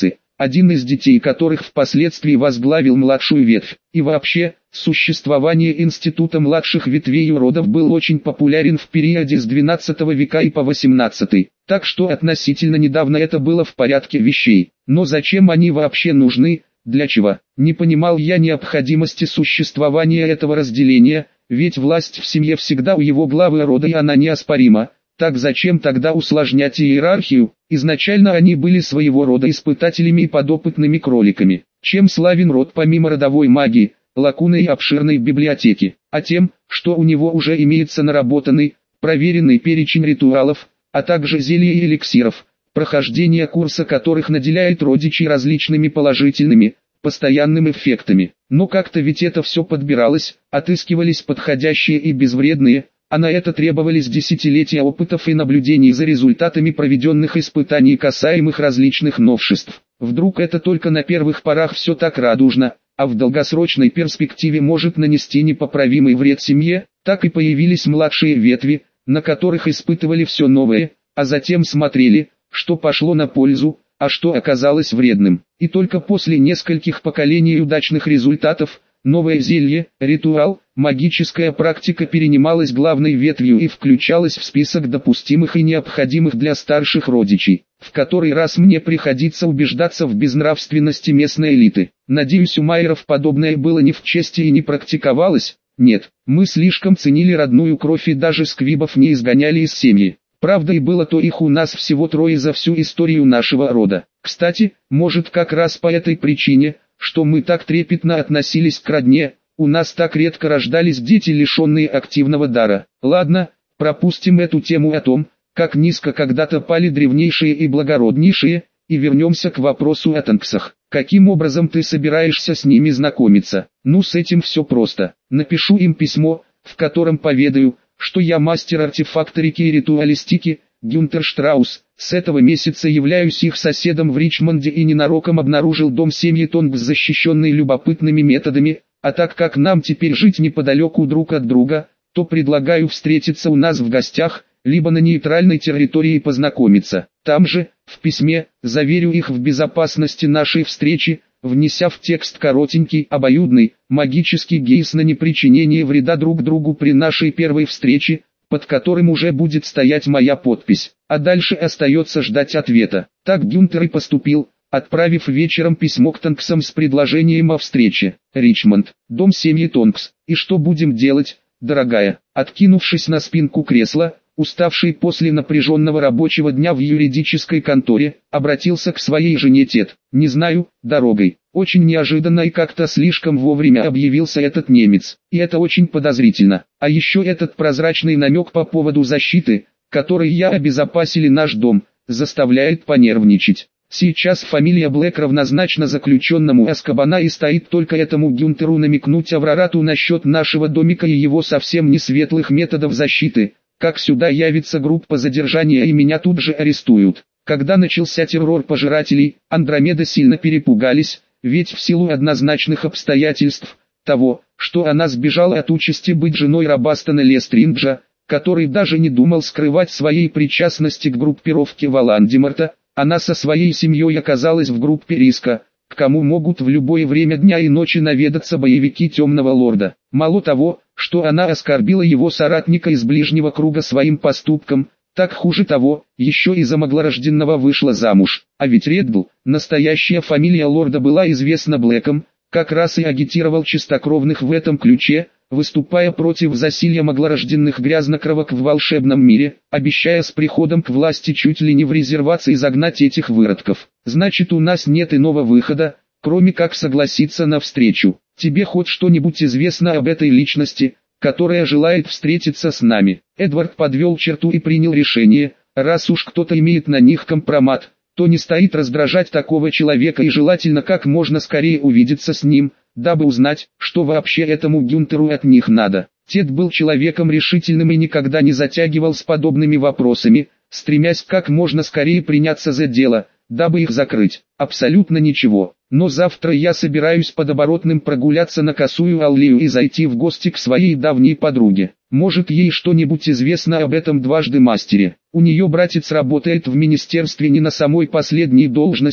один из детей которых впоследствии возглавил младшую ветвь. И вообще, существование института младших ветвей родов был очень популярен в периоде с двенадцатого века и по восемнадцатый, так что относительно недавно это было в порядке вещей. Но зачем они вообще нужны, для чего? Не понимал я необходимости существования этого разделения, ведь власть в семье всегда у его главы рода и она неоспорима. Так зачем тогда усложнять иерархию? Изначально они были своего рода испытателями и подопытными кроликами. Чем славен род помимо родовой магии, лакуны и обширной библиотеки, а тем, что у него уже имеется наработанный, проверенный перечень ритуалов, а также зелий и эликсиров, прохождение курса которых наделяет родичей различными положительными, постоянными эффектами. Но как-то ведь это все подбиралось, отыскивались подходящие и безвредные, а на это требовались десятилетия опытов и наблюдений за результатами проведенных испытаний касаемых различных новшеств. Вдруг это только на первых порах все так радужно, а в долгосрочной перспективе может нанести непоправимый вред семье. Так и появились младшие ветви, на которых испытывали все новое, а затем смотрели, что пошло на пользу, а что оказалось вредным. И только после нескольких поколений удачных результатов, новое зелье, ритуал, магическая практика перенималась главной ветвью и включалась в список допустимых и необходимых для старших родичей. В который раз мне приходится убеждаться в безнравственности местной элиты. Надеюсь, у майеров подобное было не в чести и не практиковалось? Нет, мы слишком ценили родную кровь и даже сквибов не изгоняли из семьи. Правда, и было то их у нас всего трое за всю историю нашего рода. Кстати, может как раз по этой причине, что мы так трепетно относились к родне, у нас так редко рождались дети, лишенные активного дара. Ладно, пропустим эту тему о том, как низко когда-то пали древнейшие и благороднейшие, и вернемся к вопросу о танксах. Каким образом ты собираешься с ними знакомиться? Ну, с этим все просто. Напишу им письмо, в котором поведаю, что я мастер артефакторики и ритуалистики, Гюнтер Штраус. С этого месяца являюсь их соседом в Ричмонде и ненароком обнаружил дом семьи Тонгс, защищенный любопытными методами, а так как нам теперь жить неподалеку друг от друга, то предлагаю встретиться у нас в гостях, либо на нейтральной территории познакомиться. Там же, в письме, заверю их в безопасности нашей встречи, внеся в текст коротенький, обоюдный, магический гейс на непричинение вреда друг другу при нашей первой встрече, под которым уже будет стоять моя подпись. А дальше остается ждать ответа. Так Гюнтер и поступил, отправив вечером письмо к Тонксам с предложением о встрече. Ричмонд, дом семьи Тонкс. И что будем делать, дорогая? Откинувшись на спинку кресла, уставший после напряженного рабочего дня в юридической конторе, обратился к своей жене Тед. «Не знаю, дорогой». Очень неожиданно и как-то слишком вовремя объявился этот немец. И это очень подозрительно. А еще этот прозрачный намек по поводу защиты, которой я обезопасили наш дом, заставляет понервничать. Сейчас фамилия Блэк равнозначна заключенному Азкабана, и стоит только этому Гюнтеру намекнуть Аврарату насчет нашего домика и его совсем не светлых методов защиты, как сюда явится группа задержания и меня тут же арестуют. Когда начался террор пожирателей, Андромеда сильно перепугались, ведь в силу однозначных обстоятельств, того, что она сбежала от участи быть женой Робастона Лестринджа, который даже не думал скрывать своей причастности к группировке Волан-де-Морта, она со своей семьей оказалась в группе риска, к кому могут в любое время дня и ночи наведаться боевики Темного Лорда. Мало того, что она оскорбила его соратника из ближнего круга своим поступком, так хуже того, еще и за маглорожденного вышла замуж. А ведь Реддл, настоящая фамилия лорда, была известна Блэком, как раз и агитировал чистокровных в этом ключе, выступая против засилья маглорожденных грязнокровок в волшебном мире, обещая с приходом к власти чуть ли не в резервации загнать этих выродков. Значит, у нас нет иного выхода, кроме как согласиться на встречу. Тебе хоть что-нибудь известно об этой личности, которая желает встретиться с нами? Эдвард подвел черту и принял решение: раз уж кто-то имеет на них компромат, то не стоит раздражать такого человека и желательно как можно скорее увидеться с ним, дабы узнать, что вообще этому Гюнтеру от них надо. Тед был человеком решительным и никогда не затягивал с подобными вопросами, стремясь как можно скорее приняться за дело, дабы их закрыть. Абсолютно ничего. Но завтра я собираюсь под оборотным прогуляться на Косую Аллею и зайти в гости к своей давней подруге. Может, ей что-нибудь известно об этом дважды мастере. У нее братец работает в министерстве не на самой последней должности,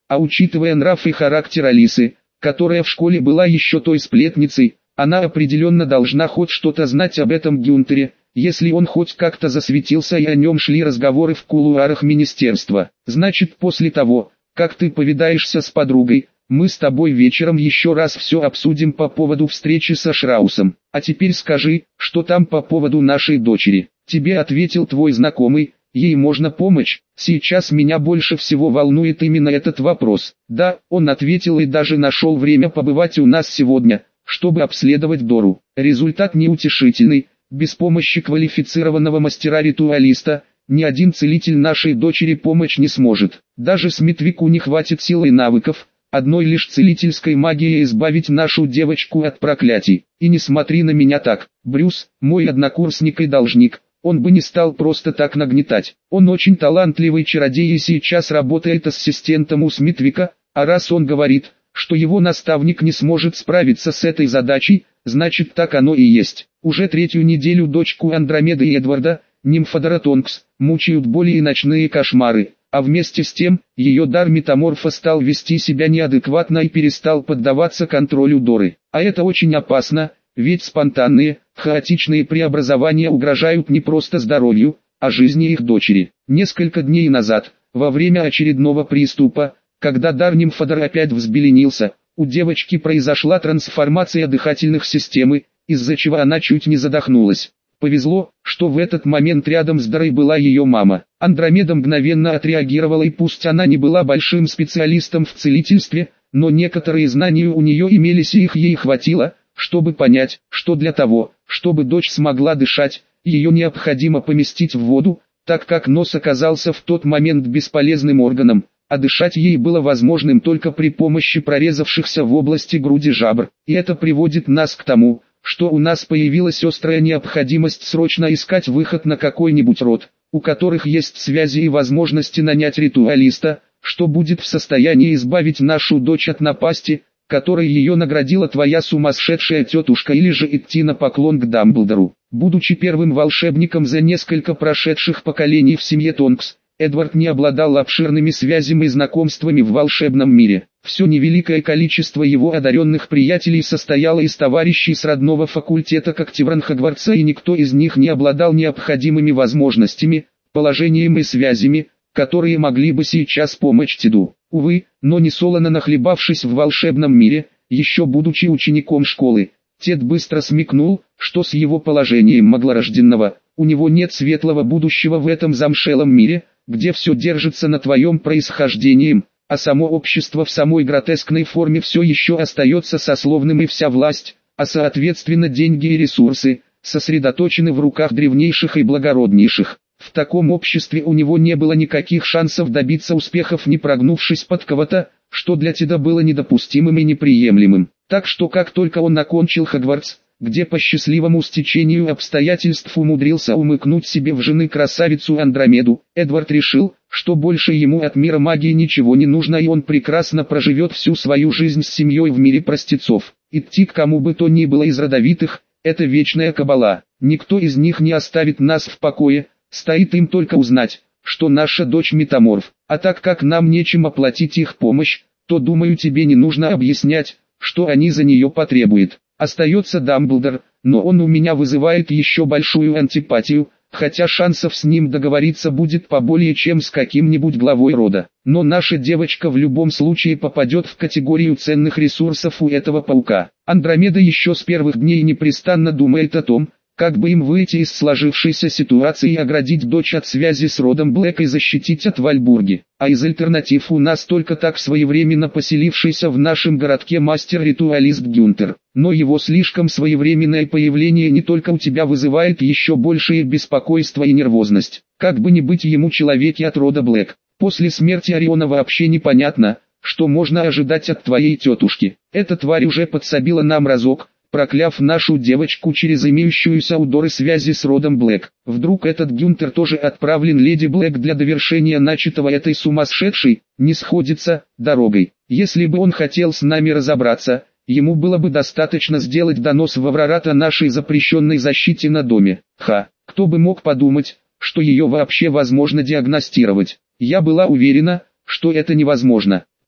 А учитывая нрав и характер Алисы, которая в школе была еще той сплетницей, она определенно должна хоть что-то знать об этом Гюнтере, если он хоть как-то засветился и о нем шли разговоры в кулуарах министерства. Значит, после того, как ты повидаешься с подругой, мы с тобой вечером еще раз все обсудим по поводу встречи со Шраусом. А теперь скажи, что там по поводу нашей дочери. Тебе ответил твой знакомый, ей можно помочь. Сейчас меня больше всего волнует именно этот вопрос. Да, он ответил и даже нашел время побывать у нас сегодня, чтобы обследовать Дору. Результат неутешительный. Без помощи квалифицированного мастера-ритуалиста, ни один целитель нашей дочери помочь не сможет. Даже Смитвику не хватит сил и навыков, одной лишь целительской магией избавить нашу девочку от проклятий. И не смотри на меня так, Брюс, мой однокурсник и должник, он бы не стал просто так нагнетать. Он очень талантливый чародей и сейчас работает ассистентом у Смитвика, а раз он говорит, что его наставник не сможет справиться с этой задачей, значит так оно и есть. Уже третью неделю дочку Андромеды и Эдварда, Нимфодора Тонкс, мучают боли и ночные кошмары, а вместе с тем, ее дар метаморфа стал вести себя неадекватно и перестал поддаваться контролю Доры. А это очень опасно, ведь спонтанные, хаотичные преобразования угрожают не просто здоровью, а жизни их дочери. Несколько дней назад, во время очередного приступа, когда дар Нимфодора опять взбеленился, у девочки произошла трансформация дыхательных систем, из-за чего она чуть не задохнулась. Повезло, что в этот момент рядом с Дорой была ее мама. Андромеда мгновенно отреагировала, и пусть она не была большим специалистом в целительстве, но некоторые знания у нее имелись и их ей хватило, чтобы понять, что для того, чтобы дочь смогла дышать, ее необходимо поместить в воду, так как нос оказался в тот момент бесполезным органом, а дышать ей было возможным только при помощи прорезавшихся в области груди жабр. И это приводит нас к тому, что у нас появилась острая необходимость срочно искать выход на какой-нибудь род, у которых есть связи и возможности нанять ритуалиста, что будет в состоянии избавить нашу дочь от напасти, которой ее наградила твоя сумасшедшая тетушка, или же идти на поклон к Дамблдору. Будучи первым волшебником за несколько прошедших поколений в семье Тонкс, Эдвард не обладал обширными связями и знакомствами в волшебном мире. Все невеликое количество его одаренных приятелей состояло из товарищей с родного факультета Когтевран Хогвартса, и никто из них не обладал необходимыми возможностями, положением и связями, которые могли бы сейчас помочь Теду. Увы, но не солоно нахлебавшись в волшебном мире, еще будучи учеником школы, Тед быстро смекнул, что с его положением маглорожденного, у него нет светлого будущего в этом замшелом мире, где все держится на твоем происхождением, а само общество в самой гротескной форме все еще остается сословным, и вся власть, а соответственно деньги и ресурсы, сосредоточены в руках древнейших и благороднейших. В таком обществе у него не было никаких шансов добиться успехов, не прогнувшись под кого-то, что для Теда было недопустимым и неприемлемым. Так что как только он окончил Хогвартс, где по счастливому стечению обстоятельств умудрился умыкнуть себе в жены красавицу Андромеду, Эдвард решил, что больше ему от мира магии ничего не нужно, и он прекрасно проживет всю свою жизнь с семьей в мире простецов. Идти к кому бы то ни было из родовитых – это вечная кабала. Никто из них не оставит нас в покое, стоит им только узнать, что наша дочь метаморф. А так как нам нечем оплатить их помощь, то, думаю, тебе не нужно объяснять, что они за нее потребуют. Остается Дамблдор, но он у меня вызывает еще большую антипатию, хотя шансов с ним договориться будет поболее, чем с каким-нибудь главой рода. Но наша девочка в любом случае попадет в категорию ценных ресурсов у этого паука. Андромеда еще с первых дней непрестанно думает о том, как бы им выйти из сложившейся ситуации и оградить дочь от связи с родом Блэк и защитить от Вальбурги. А из альтернатив у нас только так своевременно поселившийся в нашем городке мастер-ритуалист Гюнтер. Но его слишком своевременное появление не только у тебя вызывает еще большее беспокойство и нервозность. Как бы ни быть ему человеки от рода Блэк. После смерти Ориона вообще непонятно, что можно ожидать от твоей тетушки. Эта тварь уже подсобила нам разок, прокляв нашу девочку через имеющуюся у Доры связи с родом Блэк. Вдруг этот Гюнтер тоже отправлен леди Блэк для довершения начатого этой сумасшедшей, не сходится, дорогой. Если бы он хотел с нами разобраться, ему было бы достаточно сделать донос в Аврорат о нашей запрещенной защите на доме. Ха, кто бы мог подумать, что ее вообще возможно диагностировать. Я была уверена, что это невозможно.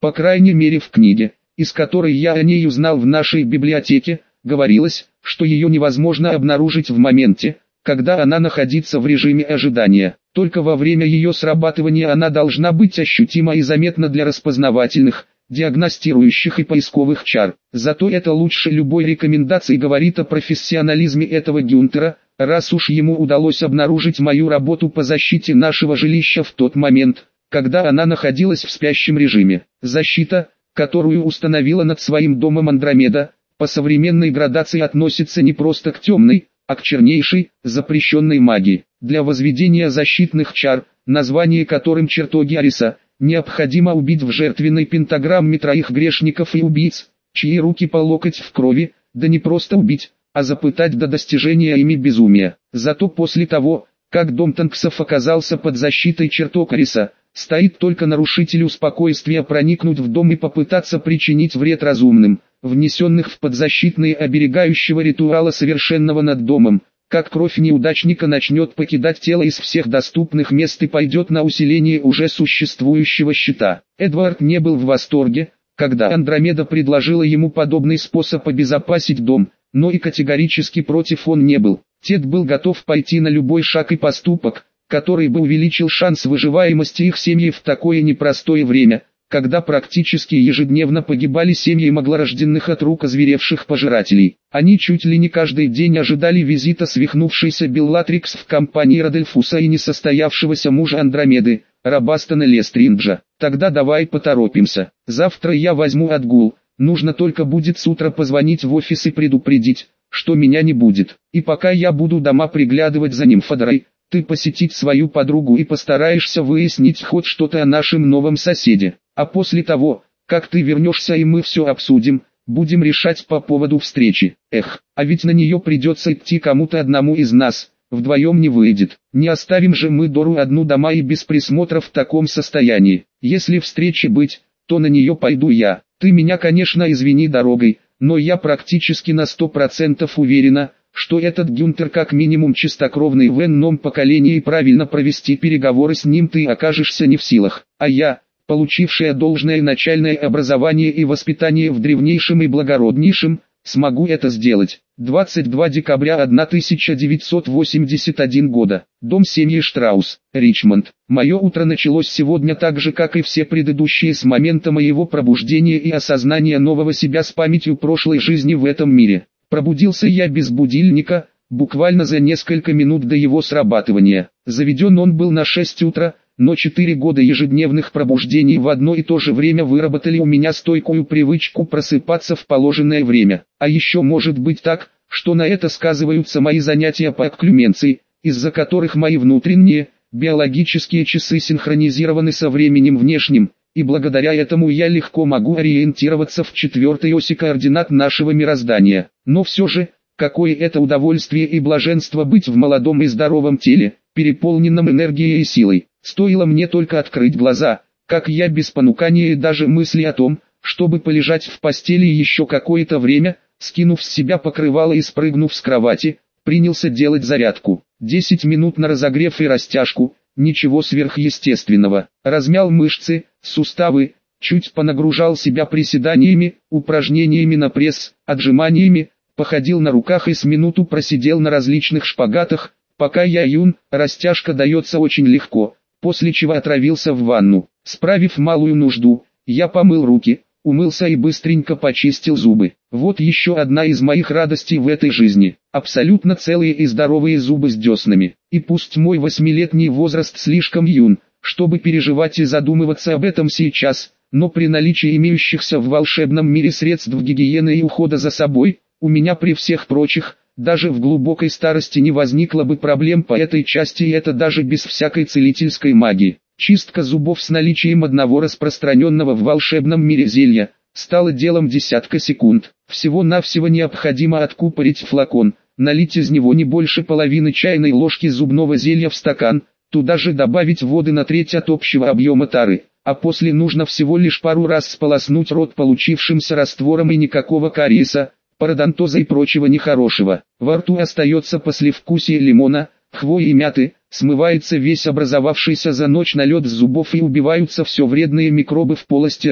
По крайней мере в книге, из которой я о ней узнал в нашей библиотеке, говорилось, что ее невозможно обнаружить в моменте, когда она находится в режиме ожидания. Только во время ее срабатывания она должна быть ощутима и заметна для распознавательных, диагностирующих и поисковых чар. Зато это лучше любой рекомендации говорит о профессионализме этого Гюнтера, раз уж ему удалось обнаружить мою работу по защите нашего жилища в тот момент, когда она находилась в спящем режиме. Защита, которую установила над своим домом Андромеда, по современной градации относится не просто к темной, а к чернейшей, запрещенной магии. Для возведения защитных чар, название которым чертоги Ариса, необходимо убить в жертвенной пентаграмме троих грешников и убийц, чьи руки по локоть в крови, да не просто убить, а запытать до достижения ими безумия. Зато после того, как дом Танксов оказался под защитой чертог Ариса, стоит только нарушителю спокойствия проникнуть в дом и попытаться причинить вред разумным, внесенных в подзащитные оберегающего ритуала совершенного над домом. Как кровь неудачника начнет покидать тело из всех доступных мест и пойдет на усиление уже существующего щита. Эдвард не был в восторге, когда Андромеда предложила ему подобный способ обезопасить дом, но и категорически против он не был. Тед был готов пойти на любой шаг и поступок, который бы увеличил шанс выживаемости их семьи в такое непростое время, когда практически ежедневно погибали семьи маглорожденных от рук озверевших пожирателей. Они чуть ли не каждый день ожидали визита свихнувшейся Беллатрикс в компании Родольфуса и несостоявшегося мужа Андромеды, Рабастона Лестринджа. Тогда давай поторопимся. Завтра я возьму отгул, нужно только будет с утра позвонить в офис и предупредить, что меня не будет. И пока я буду дома приглядывать за нимфодрой, ты посетить свою подругу и постараешься выяснить хоть что-то о нашем новом соседе. А после того, как ты вернешься и мы все обсудим, будем решать по поводу встречи. Эх, а ведь на нее придется идти кому-то одному из нас, вдвоем не выйдет. Не оставим же мы Дору одну дома и без присмотра в таком состоянии. Если встречи быть, то на нее пойду я. Ты меня, конечно, извини дорогой, но я практически на сто процентов уверена, что этот Гюнтер как минимум чистокровный в энном поколении и правильно провести переговоры с ним ты окажешься не в силах. А я, получившая должное начальное образование и воспитание в древнейшем и благороднейшем, смогу это сделать. двадцать два декабря тысяча девятьсот восемьдесят первого года. Дом семьи Штраус, Ричмонд. Мое утро началось сегодня так же, как и все предыдущие, с момента моего пробуждения и осознания нового себя с памятью прошлой жизни в этом мире. Пробудился я без будильника, буквально за несколько минут до его срабатывания. Заведен он был на шесть утра, но четыре года ежедневных пробуждений в одно и то же время выработали у меня стойкую привычку просыпаться в положенное время. А еще может быть так, что на это сказываются мои занятия по окклюменции, из-за которых мои внутренние, биологические часы синхронизированы со временем внешним, и благодаря этому я легко могу ориентироваться в четвертой оси координат нашего мироздания. Но все же, какое это удовольствие и блаженство быть в молодом и здоровом теле, переполненном энергией и силой. Стоило мне только открыть глаза, как я без понукания и даже мысли о том, чтобы полежать в постели еще какое-то время, скинув с себя покрывало и спрыгнув с кровати, принялся делать зарядку. десять минут на разогрев и растяжку, ничего сверхъестественного. Размял мышцы, суставы, чуть понагружал себя приседаниями, упражнениями на пресс, отжиманиями, походил на руках и с минуту просидел на различных шпагатах, пока я юн, растяжка дается очень легко, после чего отравился в ванну. Справив малую нужду, я помыл руки, умылся и быстренько почистил зубы. Вот еще одна из моих радостей в этой жизни. Абсолютно целые и здоровые зубы с деснами. И пусть мой восьмилетний возраст слишком юн, чтобы переживать и задумываться об этом сейчас, но при наличии имеющихся в волшебном мире средств гигиены и ухода за собой, у меня при всех прочих, даже в глубокой старости не возникло бы проблем по этой части, и это даже без всякой целительской магии. Чистка зубов с наличием одного распространенного в волшебном мире зелья стала делом десятка секунд. Всего-навсего необходимо откупорить флакон, налить из него не больше половины чайной ложки зубного зелья в стакан, туда же добавить воды на треть от общего объема тары, а после нужно всего лишь пару раз сполоснуть рот получившимся раствором и никакого кариеса, пародонтоза и прочего нехорошего. Во рту остается послевкусие лимона, хвои и мяты, смывается весь образовавшийся за ночь налет с зубов и убиваются все вредные микробы в полости рта.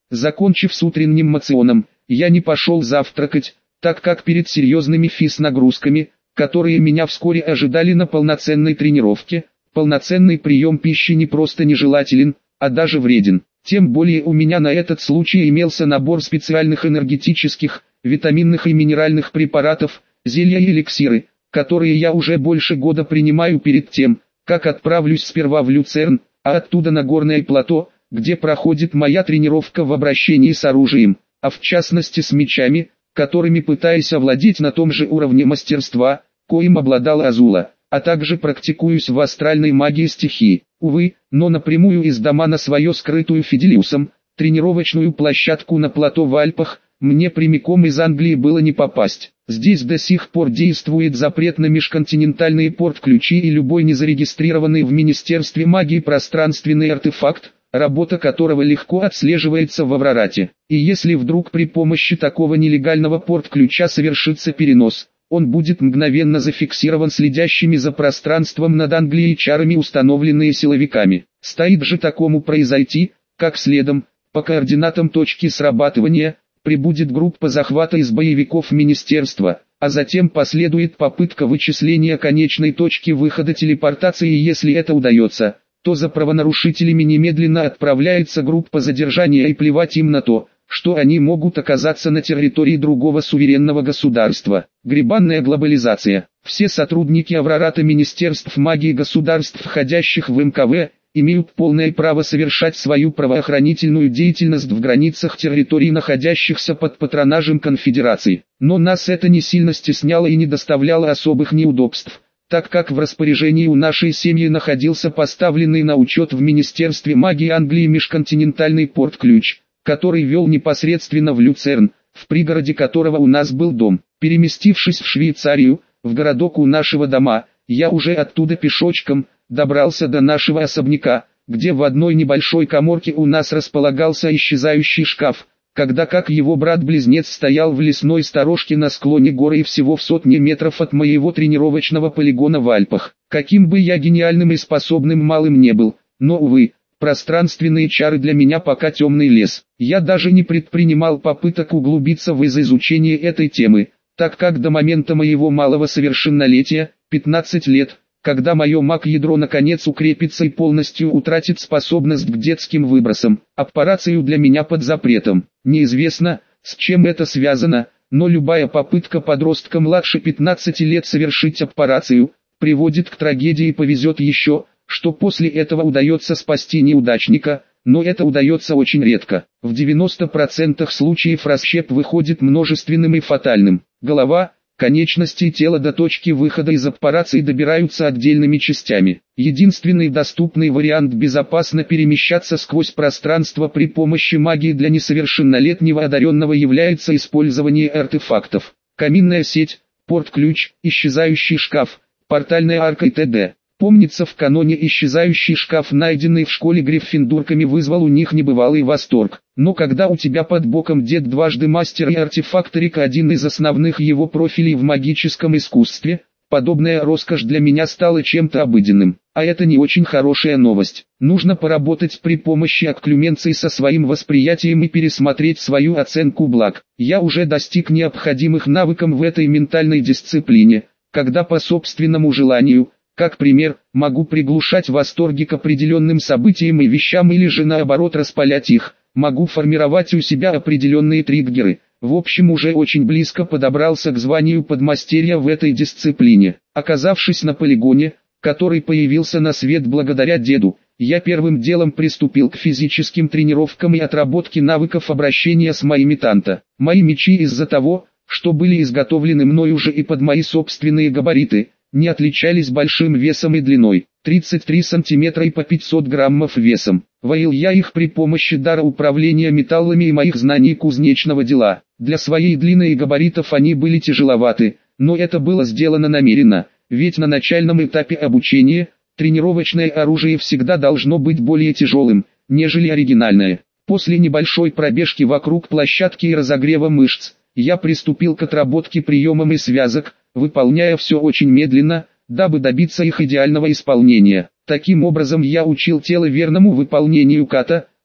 Закончив с утренним моционом, я не пошел завтракать, так как перед серьезными физ-нагрузками, которые меня вскоре ожидали на полноценной тренировке, полноценный прием пищи не просто нежелателен, а даже вреден. Тем более у меня на этот случай имелся набор специальных энергетических, витаминных и минеральных препаратов, зелья и эликсиры, которые я уже больше года принимаю перед тем, как отправлюсь сперва в Люцерн, а оттуда на горное плато, где проходит моя тренировка в обращении с оружием, а в частности с мечами, которыми пытаюсь овладеть на том же уровне мастерства, коим обладал Азула, а также практикуюсь в астральной магии стихии. Увы, но напрямую из дома на свою скрытую Фиделиусом, тренировочную площадку на плато в Альпах, мне прямиком из Англии было не попасть. Здесь до сих пор действует запрет на межконтинентальные порт-ключи и любой незарегистрированный в Министерстве магии пространственный артефакт, работа которого легко отслеживается в Аврорате. И если вдруг при помощи такого нелегального порт-ключа совершится перенос, он будет мгновенно зафиксирован следящими за пространством над Англией чарами, установленные силовиками. Стоит же такому произойти, как следом, по координатам точки срабатывания, прибудет группа захвата из боевиков министерства, а затем последует попытка вычисления конечной точки выхода телепортации, и если это удается, то за правонарушителями немедленно отправляется группа задержания, и плевать им на то, что они могут оказаться на территории другого суверенного государства. Гребанная глобализация. Все сотрудники Аврората Министерств магии государств, входящих в эм ка вэ, имеют полное право совершать свою правоохранительную деятельность в границах территорий, находящихся под патронажем конфедерации. Но нас это не сильно стесняло и не доставляло особых неудобств, так как в распоряжении у нашей семьи находился поставленный на учет в Министерстве магии Англии межконтинентальный порт-ключ, который вел непосредственно в Люцерн, в пригороде которого у нас был дом. Переместившись в Швейцарию, в городок у нашего дома, я уже оттуда пешочком добрался до нашего особняка, где в одной небольшой каморке у нас располагался исчезающий шкаф, когда как его брат-близнец стоял в лесной сторожке на склоне горы и всего в сотне метров от моего тренировочного полигона в Альпах. Каким бы я гениальным и способным малым не был, но, увы, пространственные чары для меня пока темный лес. Я даже не предпринимал попыток углубиться в изучение этой темы, так как до момента моего малого совершеннолетия, пятнадцать лет, когда мое маг-ядро наконец укрепится и полностью утратит способность к детским выбросам, операцию для меня под запретом. Неизвестно, с чем это связано, но любая попытка подростка младше пятнадцати лет совершить операцию, приводит к трагедии, и повезет еще, что после этого удается спасти неудачника, но это удается очень редко. В девяноста процентах случаев расщеп выходит множественным и фатальным. Голова, конечности и тело до точки выхода из операции добираются отдельными частями. Единственный доступный вариант безопасно перемещаться сквозь пространство при помощи магии для несовершеннолетнего одаренного является использование артефактов. Каминная сеть, порт-ключ, исчезающий шкаф, портальная арка и т.д. Помнится, в каноне исчезающий шкаф, найденный в школе гриффиндорками, вызвал у них небывалый восторг. Но когда у тебя под боком дед дважды мастер и артефакторик, один из основных его профилей в магическом искусстве, подобная роскошь для меня стала чем-то обыденным. А это не очень хорошая новость. Нужно поработать при помощи окклюменции со своим восприятием и пересмотреть свою оценку благ. Я уже достиг необходимых навыков в этой ментальной дисциплине, когда по собственному желанию, как пример, могу приглушать восторги к определенным событиям и вещам, или же наоборот распалять их, могу формировать у себя определенные триггеры. В общем, уже очень близко подобрался к званию подмастерья в этой дисциплине. Оказавшись на полигоне, который появился на свет благодаря деду, я первым делом приступил к физическим тренировкам и отработке навыков обращения с моими танто. Мои мечи, из-за того, что были изготовлены мною же и под мои собственные габариты, не отличались большим весом и длиной, тридцать три сантиметра и по пятьсот граммов весом. Воил я их при помощи дара управления металлами и моих знаний кузнечного дела. Для своей длины и габаритов они были тяжеловаты, но это было сделано намеренно, ведь на начальном этапе обучения, тренировочное оружие всегда должно быть более тяжелым, нежели оригинальное. После небольшой пробежки вокруг площадки и разогрева мышц, я приступил к отработке приемов и связок, выполняя все очень медленно, дабы добиться их идеального исполнения. Таким образом я учил тело верному выполнению ката,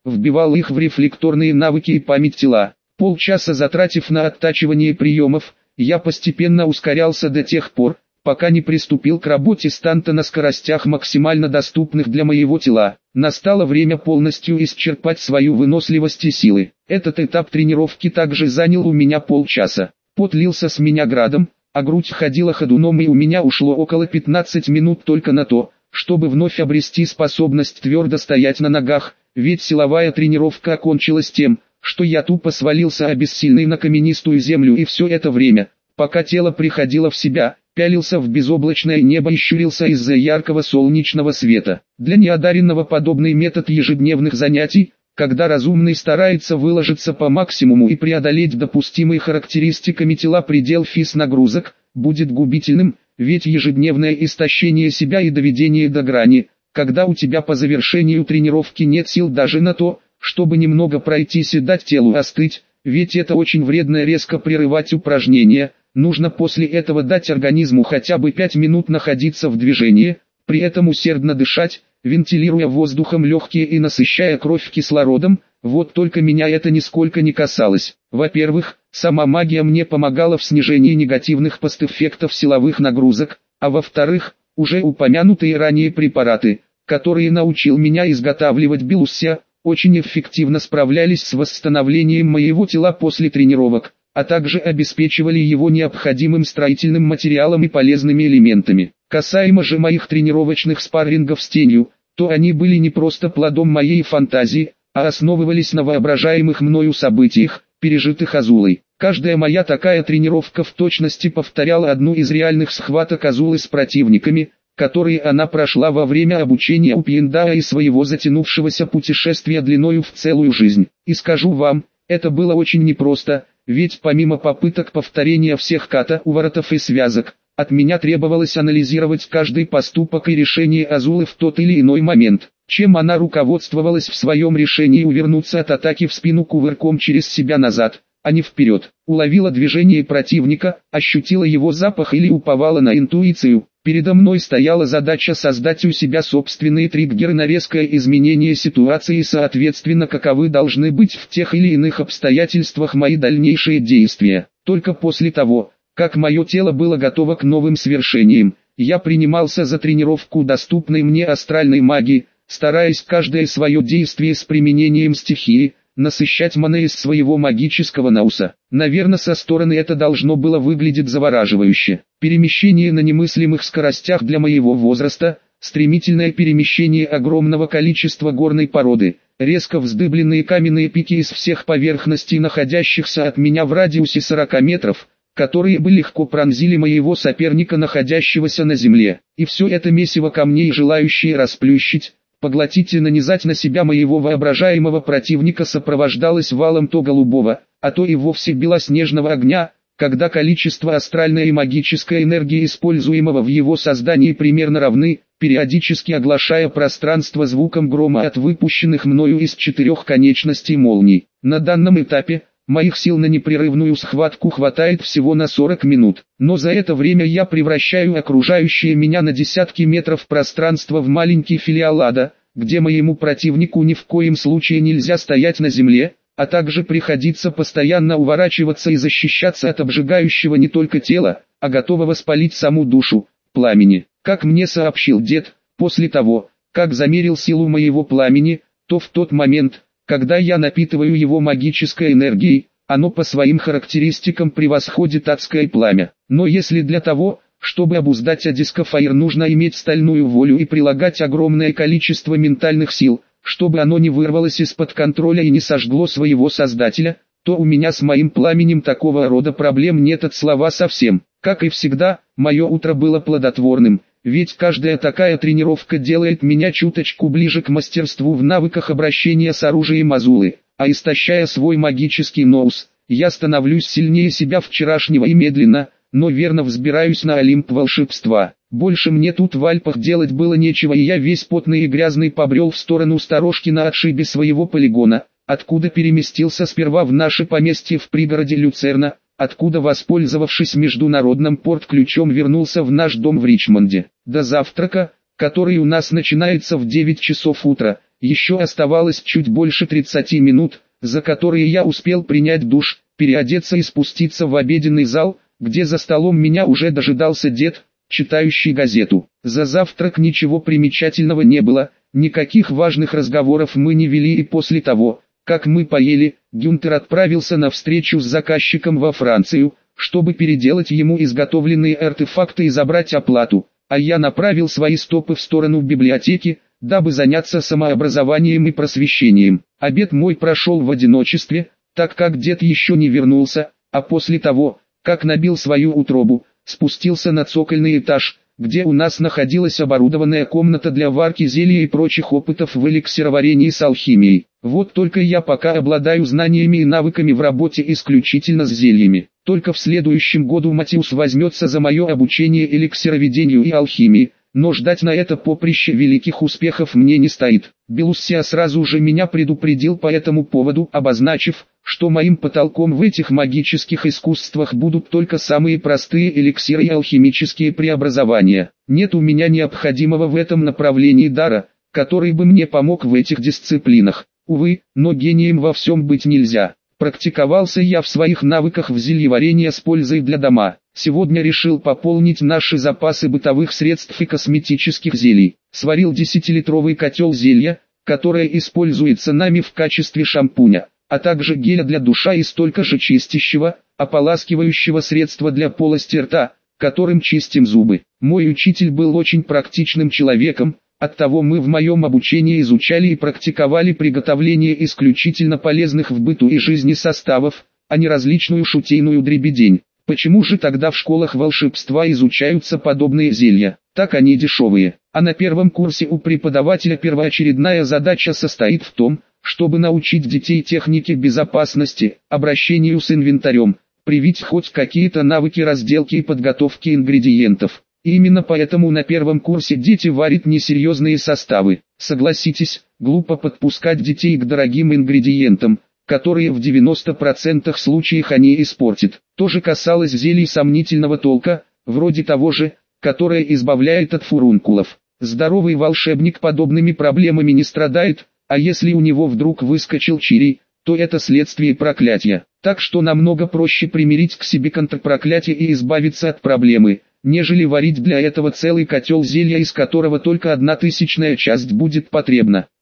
вбивал их в рефлекторные навыки и память тела. Полчаса затратив на оттачивание приемов, я постепенно ускорялся до тех пор, пока не приступил к работе станта на скоростях максимально доступных для моего тела. Настало время полностью исчерпать свою выносливость и силы. Этот этап тренировки также занял у меня полчаса. Пот лился с меня градом, а грудь ходила ходуном, и у меня ушло около пятнадцати минут только на то, чтобы вновь обрести способность твердо стоять на ногах, ведь силовая тренировка окончилась тем, что я тупо свалился обессиленный на каменистую землю, и все это время, пока тело приходило в себя, пялился в безоблачное небо и щурился из-за яркого солнечного света. Для неодаренного подобный метод ежедневных занятий, когда разумный старается выложиться по максимуму и преодолеть допустимый характеристиками тела предел физ-нагрузок, будет губительным, ведь ежедневное истощение себя и доведение до грани, когда у тебя по завершению тренировки нет сил даже на то, чтобы немного пройтись и дать телу остыть, ведь это очень вредно резко прерывать упражнения. Нужно после этого дать организму хотя бы пять минут находиться в движении, при этом усердно дышать, вентилируя воздухом легкие и насыщая кровь кислородом. Вот только меня это нисколько не касалось. Во-первых, сама магия мне помогала в снижении негативных постэффектов силовых нагрузок, а во-вторых, уже упомянутые ранее препараты, которые научил меня изготавливать Белусsia, очень эффективно справлялись с восстановлением моего тела после тренировок, а также обеспечивали его необходимым строительным материалом и полезными элементами. Касаемо же моих тренировочных спаррингов с тенью, то они были не просто плодом моей фантазии, а основывались на воображаемых мною событиях, пережитых Азулой. Каждая моя такая тренировка в точности повторяла одну из реальных схваток Азулы с противниками, которые она прошла во время обучения у Пьендаа и своего затянувшегося путешествия длиною в целую жизнь. И скажу вам, это было очень непросто, ведь помимо попыток повторения всех ката, уворотов и связок, от меня требовалось анализировать каждый поступок и решение Азулы в тот или иной момент. Чем она руководствовалась в своем решении увернуться от атаки в спину кувырком через себя назад, а не вперед. Уловила движение противника, ощутила его запах или уповала на интуицию. Передо мной стояла задача создать у себя собственные триггеры на резкое изменение ситуации и соответственно каковы должны быть в тех или иных обстоятельствах мои дальнейшие действия. Только после того, как мое тело было готово к новым свершениям, я принимался за тренировку доступной мне астральной магии, стараясь каждое свое действие с применением стихии, насыщать маной из своего магического науса. Наверное, со стороны это должно было выглядеть завораживающе. Перемещение на немыслимых скоростях для моего возраста, стремительное перемещение огромного количества горной породы, резко вздыбленные каменные пики из всех поверхностей, находящихся от меня в радиусе сорока метров, которые бы легко пронзили моего соперника, находящегося на земле. И все это месиво камней, желающие расплющить, поглотить и нанизать на себя моего воображаемого противника, сопровождалось валом то голубого, а то и вовсе белоснежного огня, когда количество астральной и магической энергии, используемого в его создании, примерно равны, периодически оглашая пространство звуком грома от выпущенных мною из четырех конечностей молний. На данном этапе моих сил на непрерывную схватку хватает всего на сорок минут, но за это время я превращаю окружающее меня на десятки метров пространства в маленький филиал ада, где моему противнику ни в коем случае нельзя стоять на земле, а также приходится постоянно уворачиваться и защищаться от обжигающего не только тела, а готового спалить саму душу, пламени. Как мне сообщил дед, после того, как замерил силу моего пламени, то в тот момент, когда я напитываю его магической энергией, оно по своим характеристикам превосходит адское пламя. Но если для того, чтобы обуздать Адискофаир, нужно иметь стальную волю и прилагать огромное количество ментальных сил, чтобы оно не вырвалось из-под контроля и не сожгло своего создателя, то у меня с моим пламенем такого рода проблем нет от слова совсем. Как и всегда, мое утро было плодотворным, ведь каждая такая тренировка делает меня чуточку ближе к мастерству в навыках обращения с оружием Азулы, а истощая свой магический ноус, я становлюсь сильнее себя вчерашнего и медленно, но верно взбираюсь на Олимп волшебства. Больше мне тут в Альпах делать было нечего, и я весь потный и грязный побрел в сторону сторожки на отшибе своего полигона, откуда переместился сперва в наше поместье в пригороде Люцерна, откуда, воспользовавшись международным порт-ключом, вернулся в наш дом в Ричмонде. До завтрака, который у нас начинается в девять часов утра, Еще оставалось чуть больше тридцати минут, за которые я успел принять душ, переодеться и спуститься в обеденный зал, где за столом меня уже дожидался дед, читающий газету. За завтрак ничего примечательного не было, никаких важных разговоров мы не вели, и после того, как мы поели, Гюнтер отправился на встречу с заказчиком во Францию, чтобы переделать ему изготовленные артефакты и забрать оплату, а я направил свои стопы в сторону библиотеки, дабы заняться самообразованием и просвещением. Обед мой прошел в одиночестве, так как дед еще не вернулся, а после того, как набил свою утробу, спустился на цокольный этаж, где у нас находилась оборудованная комната для варки зелья и прочих опытов в эликсироварении с алхимией. Вот только я пока обладаю знаниями и навыками в работе исключительно с зельями. Только в следующем году Матиус возьмется за мое обучение эликсироведению и алхимии, но ждать на это поприще великих успехов мне не стоит. Белуссия сразу же меня предупредил по этому поводу, обозначив, что моим потолком в этих магических искусствах будут только самые простые эликсиры и алхимические преобразования. Нет у меня необходимого в этом направлении дара, который бы мне помог в этих дисциплинах. Увы, но гением во всем быть нельзя. Практиковался я в своих навыках в зельеварении с пользой для дома. Сегодня решил пополнить наши запасы бытовых средств и косметических зелий. Сварил десятилитровый котел зелья, которое используется нами в качестве шампуня, а также геля для душа и столько же чистящего, ополаскивающего средства для полости рта, которым чистим зубы. Мой учитель был очень практичным человеком, оттого мы в моем обучении изучали и практиковали приготовление исключительно полезных в быту и жизни составов, а не различную шутейную дребедень. Почему же тогда в школах волшебства изучаются подобные зелья? Так они дешевые. А на первом курсе у преподавателя первоочередная задача состоит в том, чтобы научить детей технике безопасности, обращению с инвентарем, привить хоть какие-то навыки разделки и подготовки ингредиентов. И именно поэтому на первом курсе дети варят несерьезные составы. Согласитесь, глупо подпускать детей к дорогим ингредиентам, которые в девяноста процентах случаев они испортят. То же касалось зелий сомнительного толка, вроде того же, которое избавляет от фурункулов. Здоровый волшебник подобными проблемами не страдает, а если у него вдруг выскочил чирий, то это следствие проклятия. Так что намного проще примирить к себе контрпроклятие и избавиться от проблемы, нежели варить для этого целый котел зелья, из которого только одна тысячная часть будет потребна.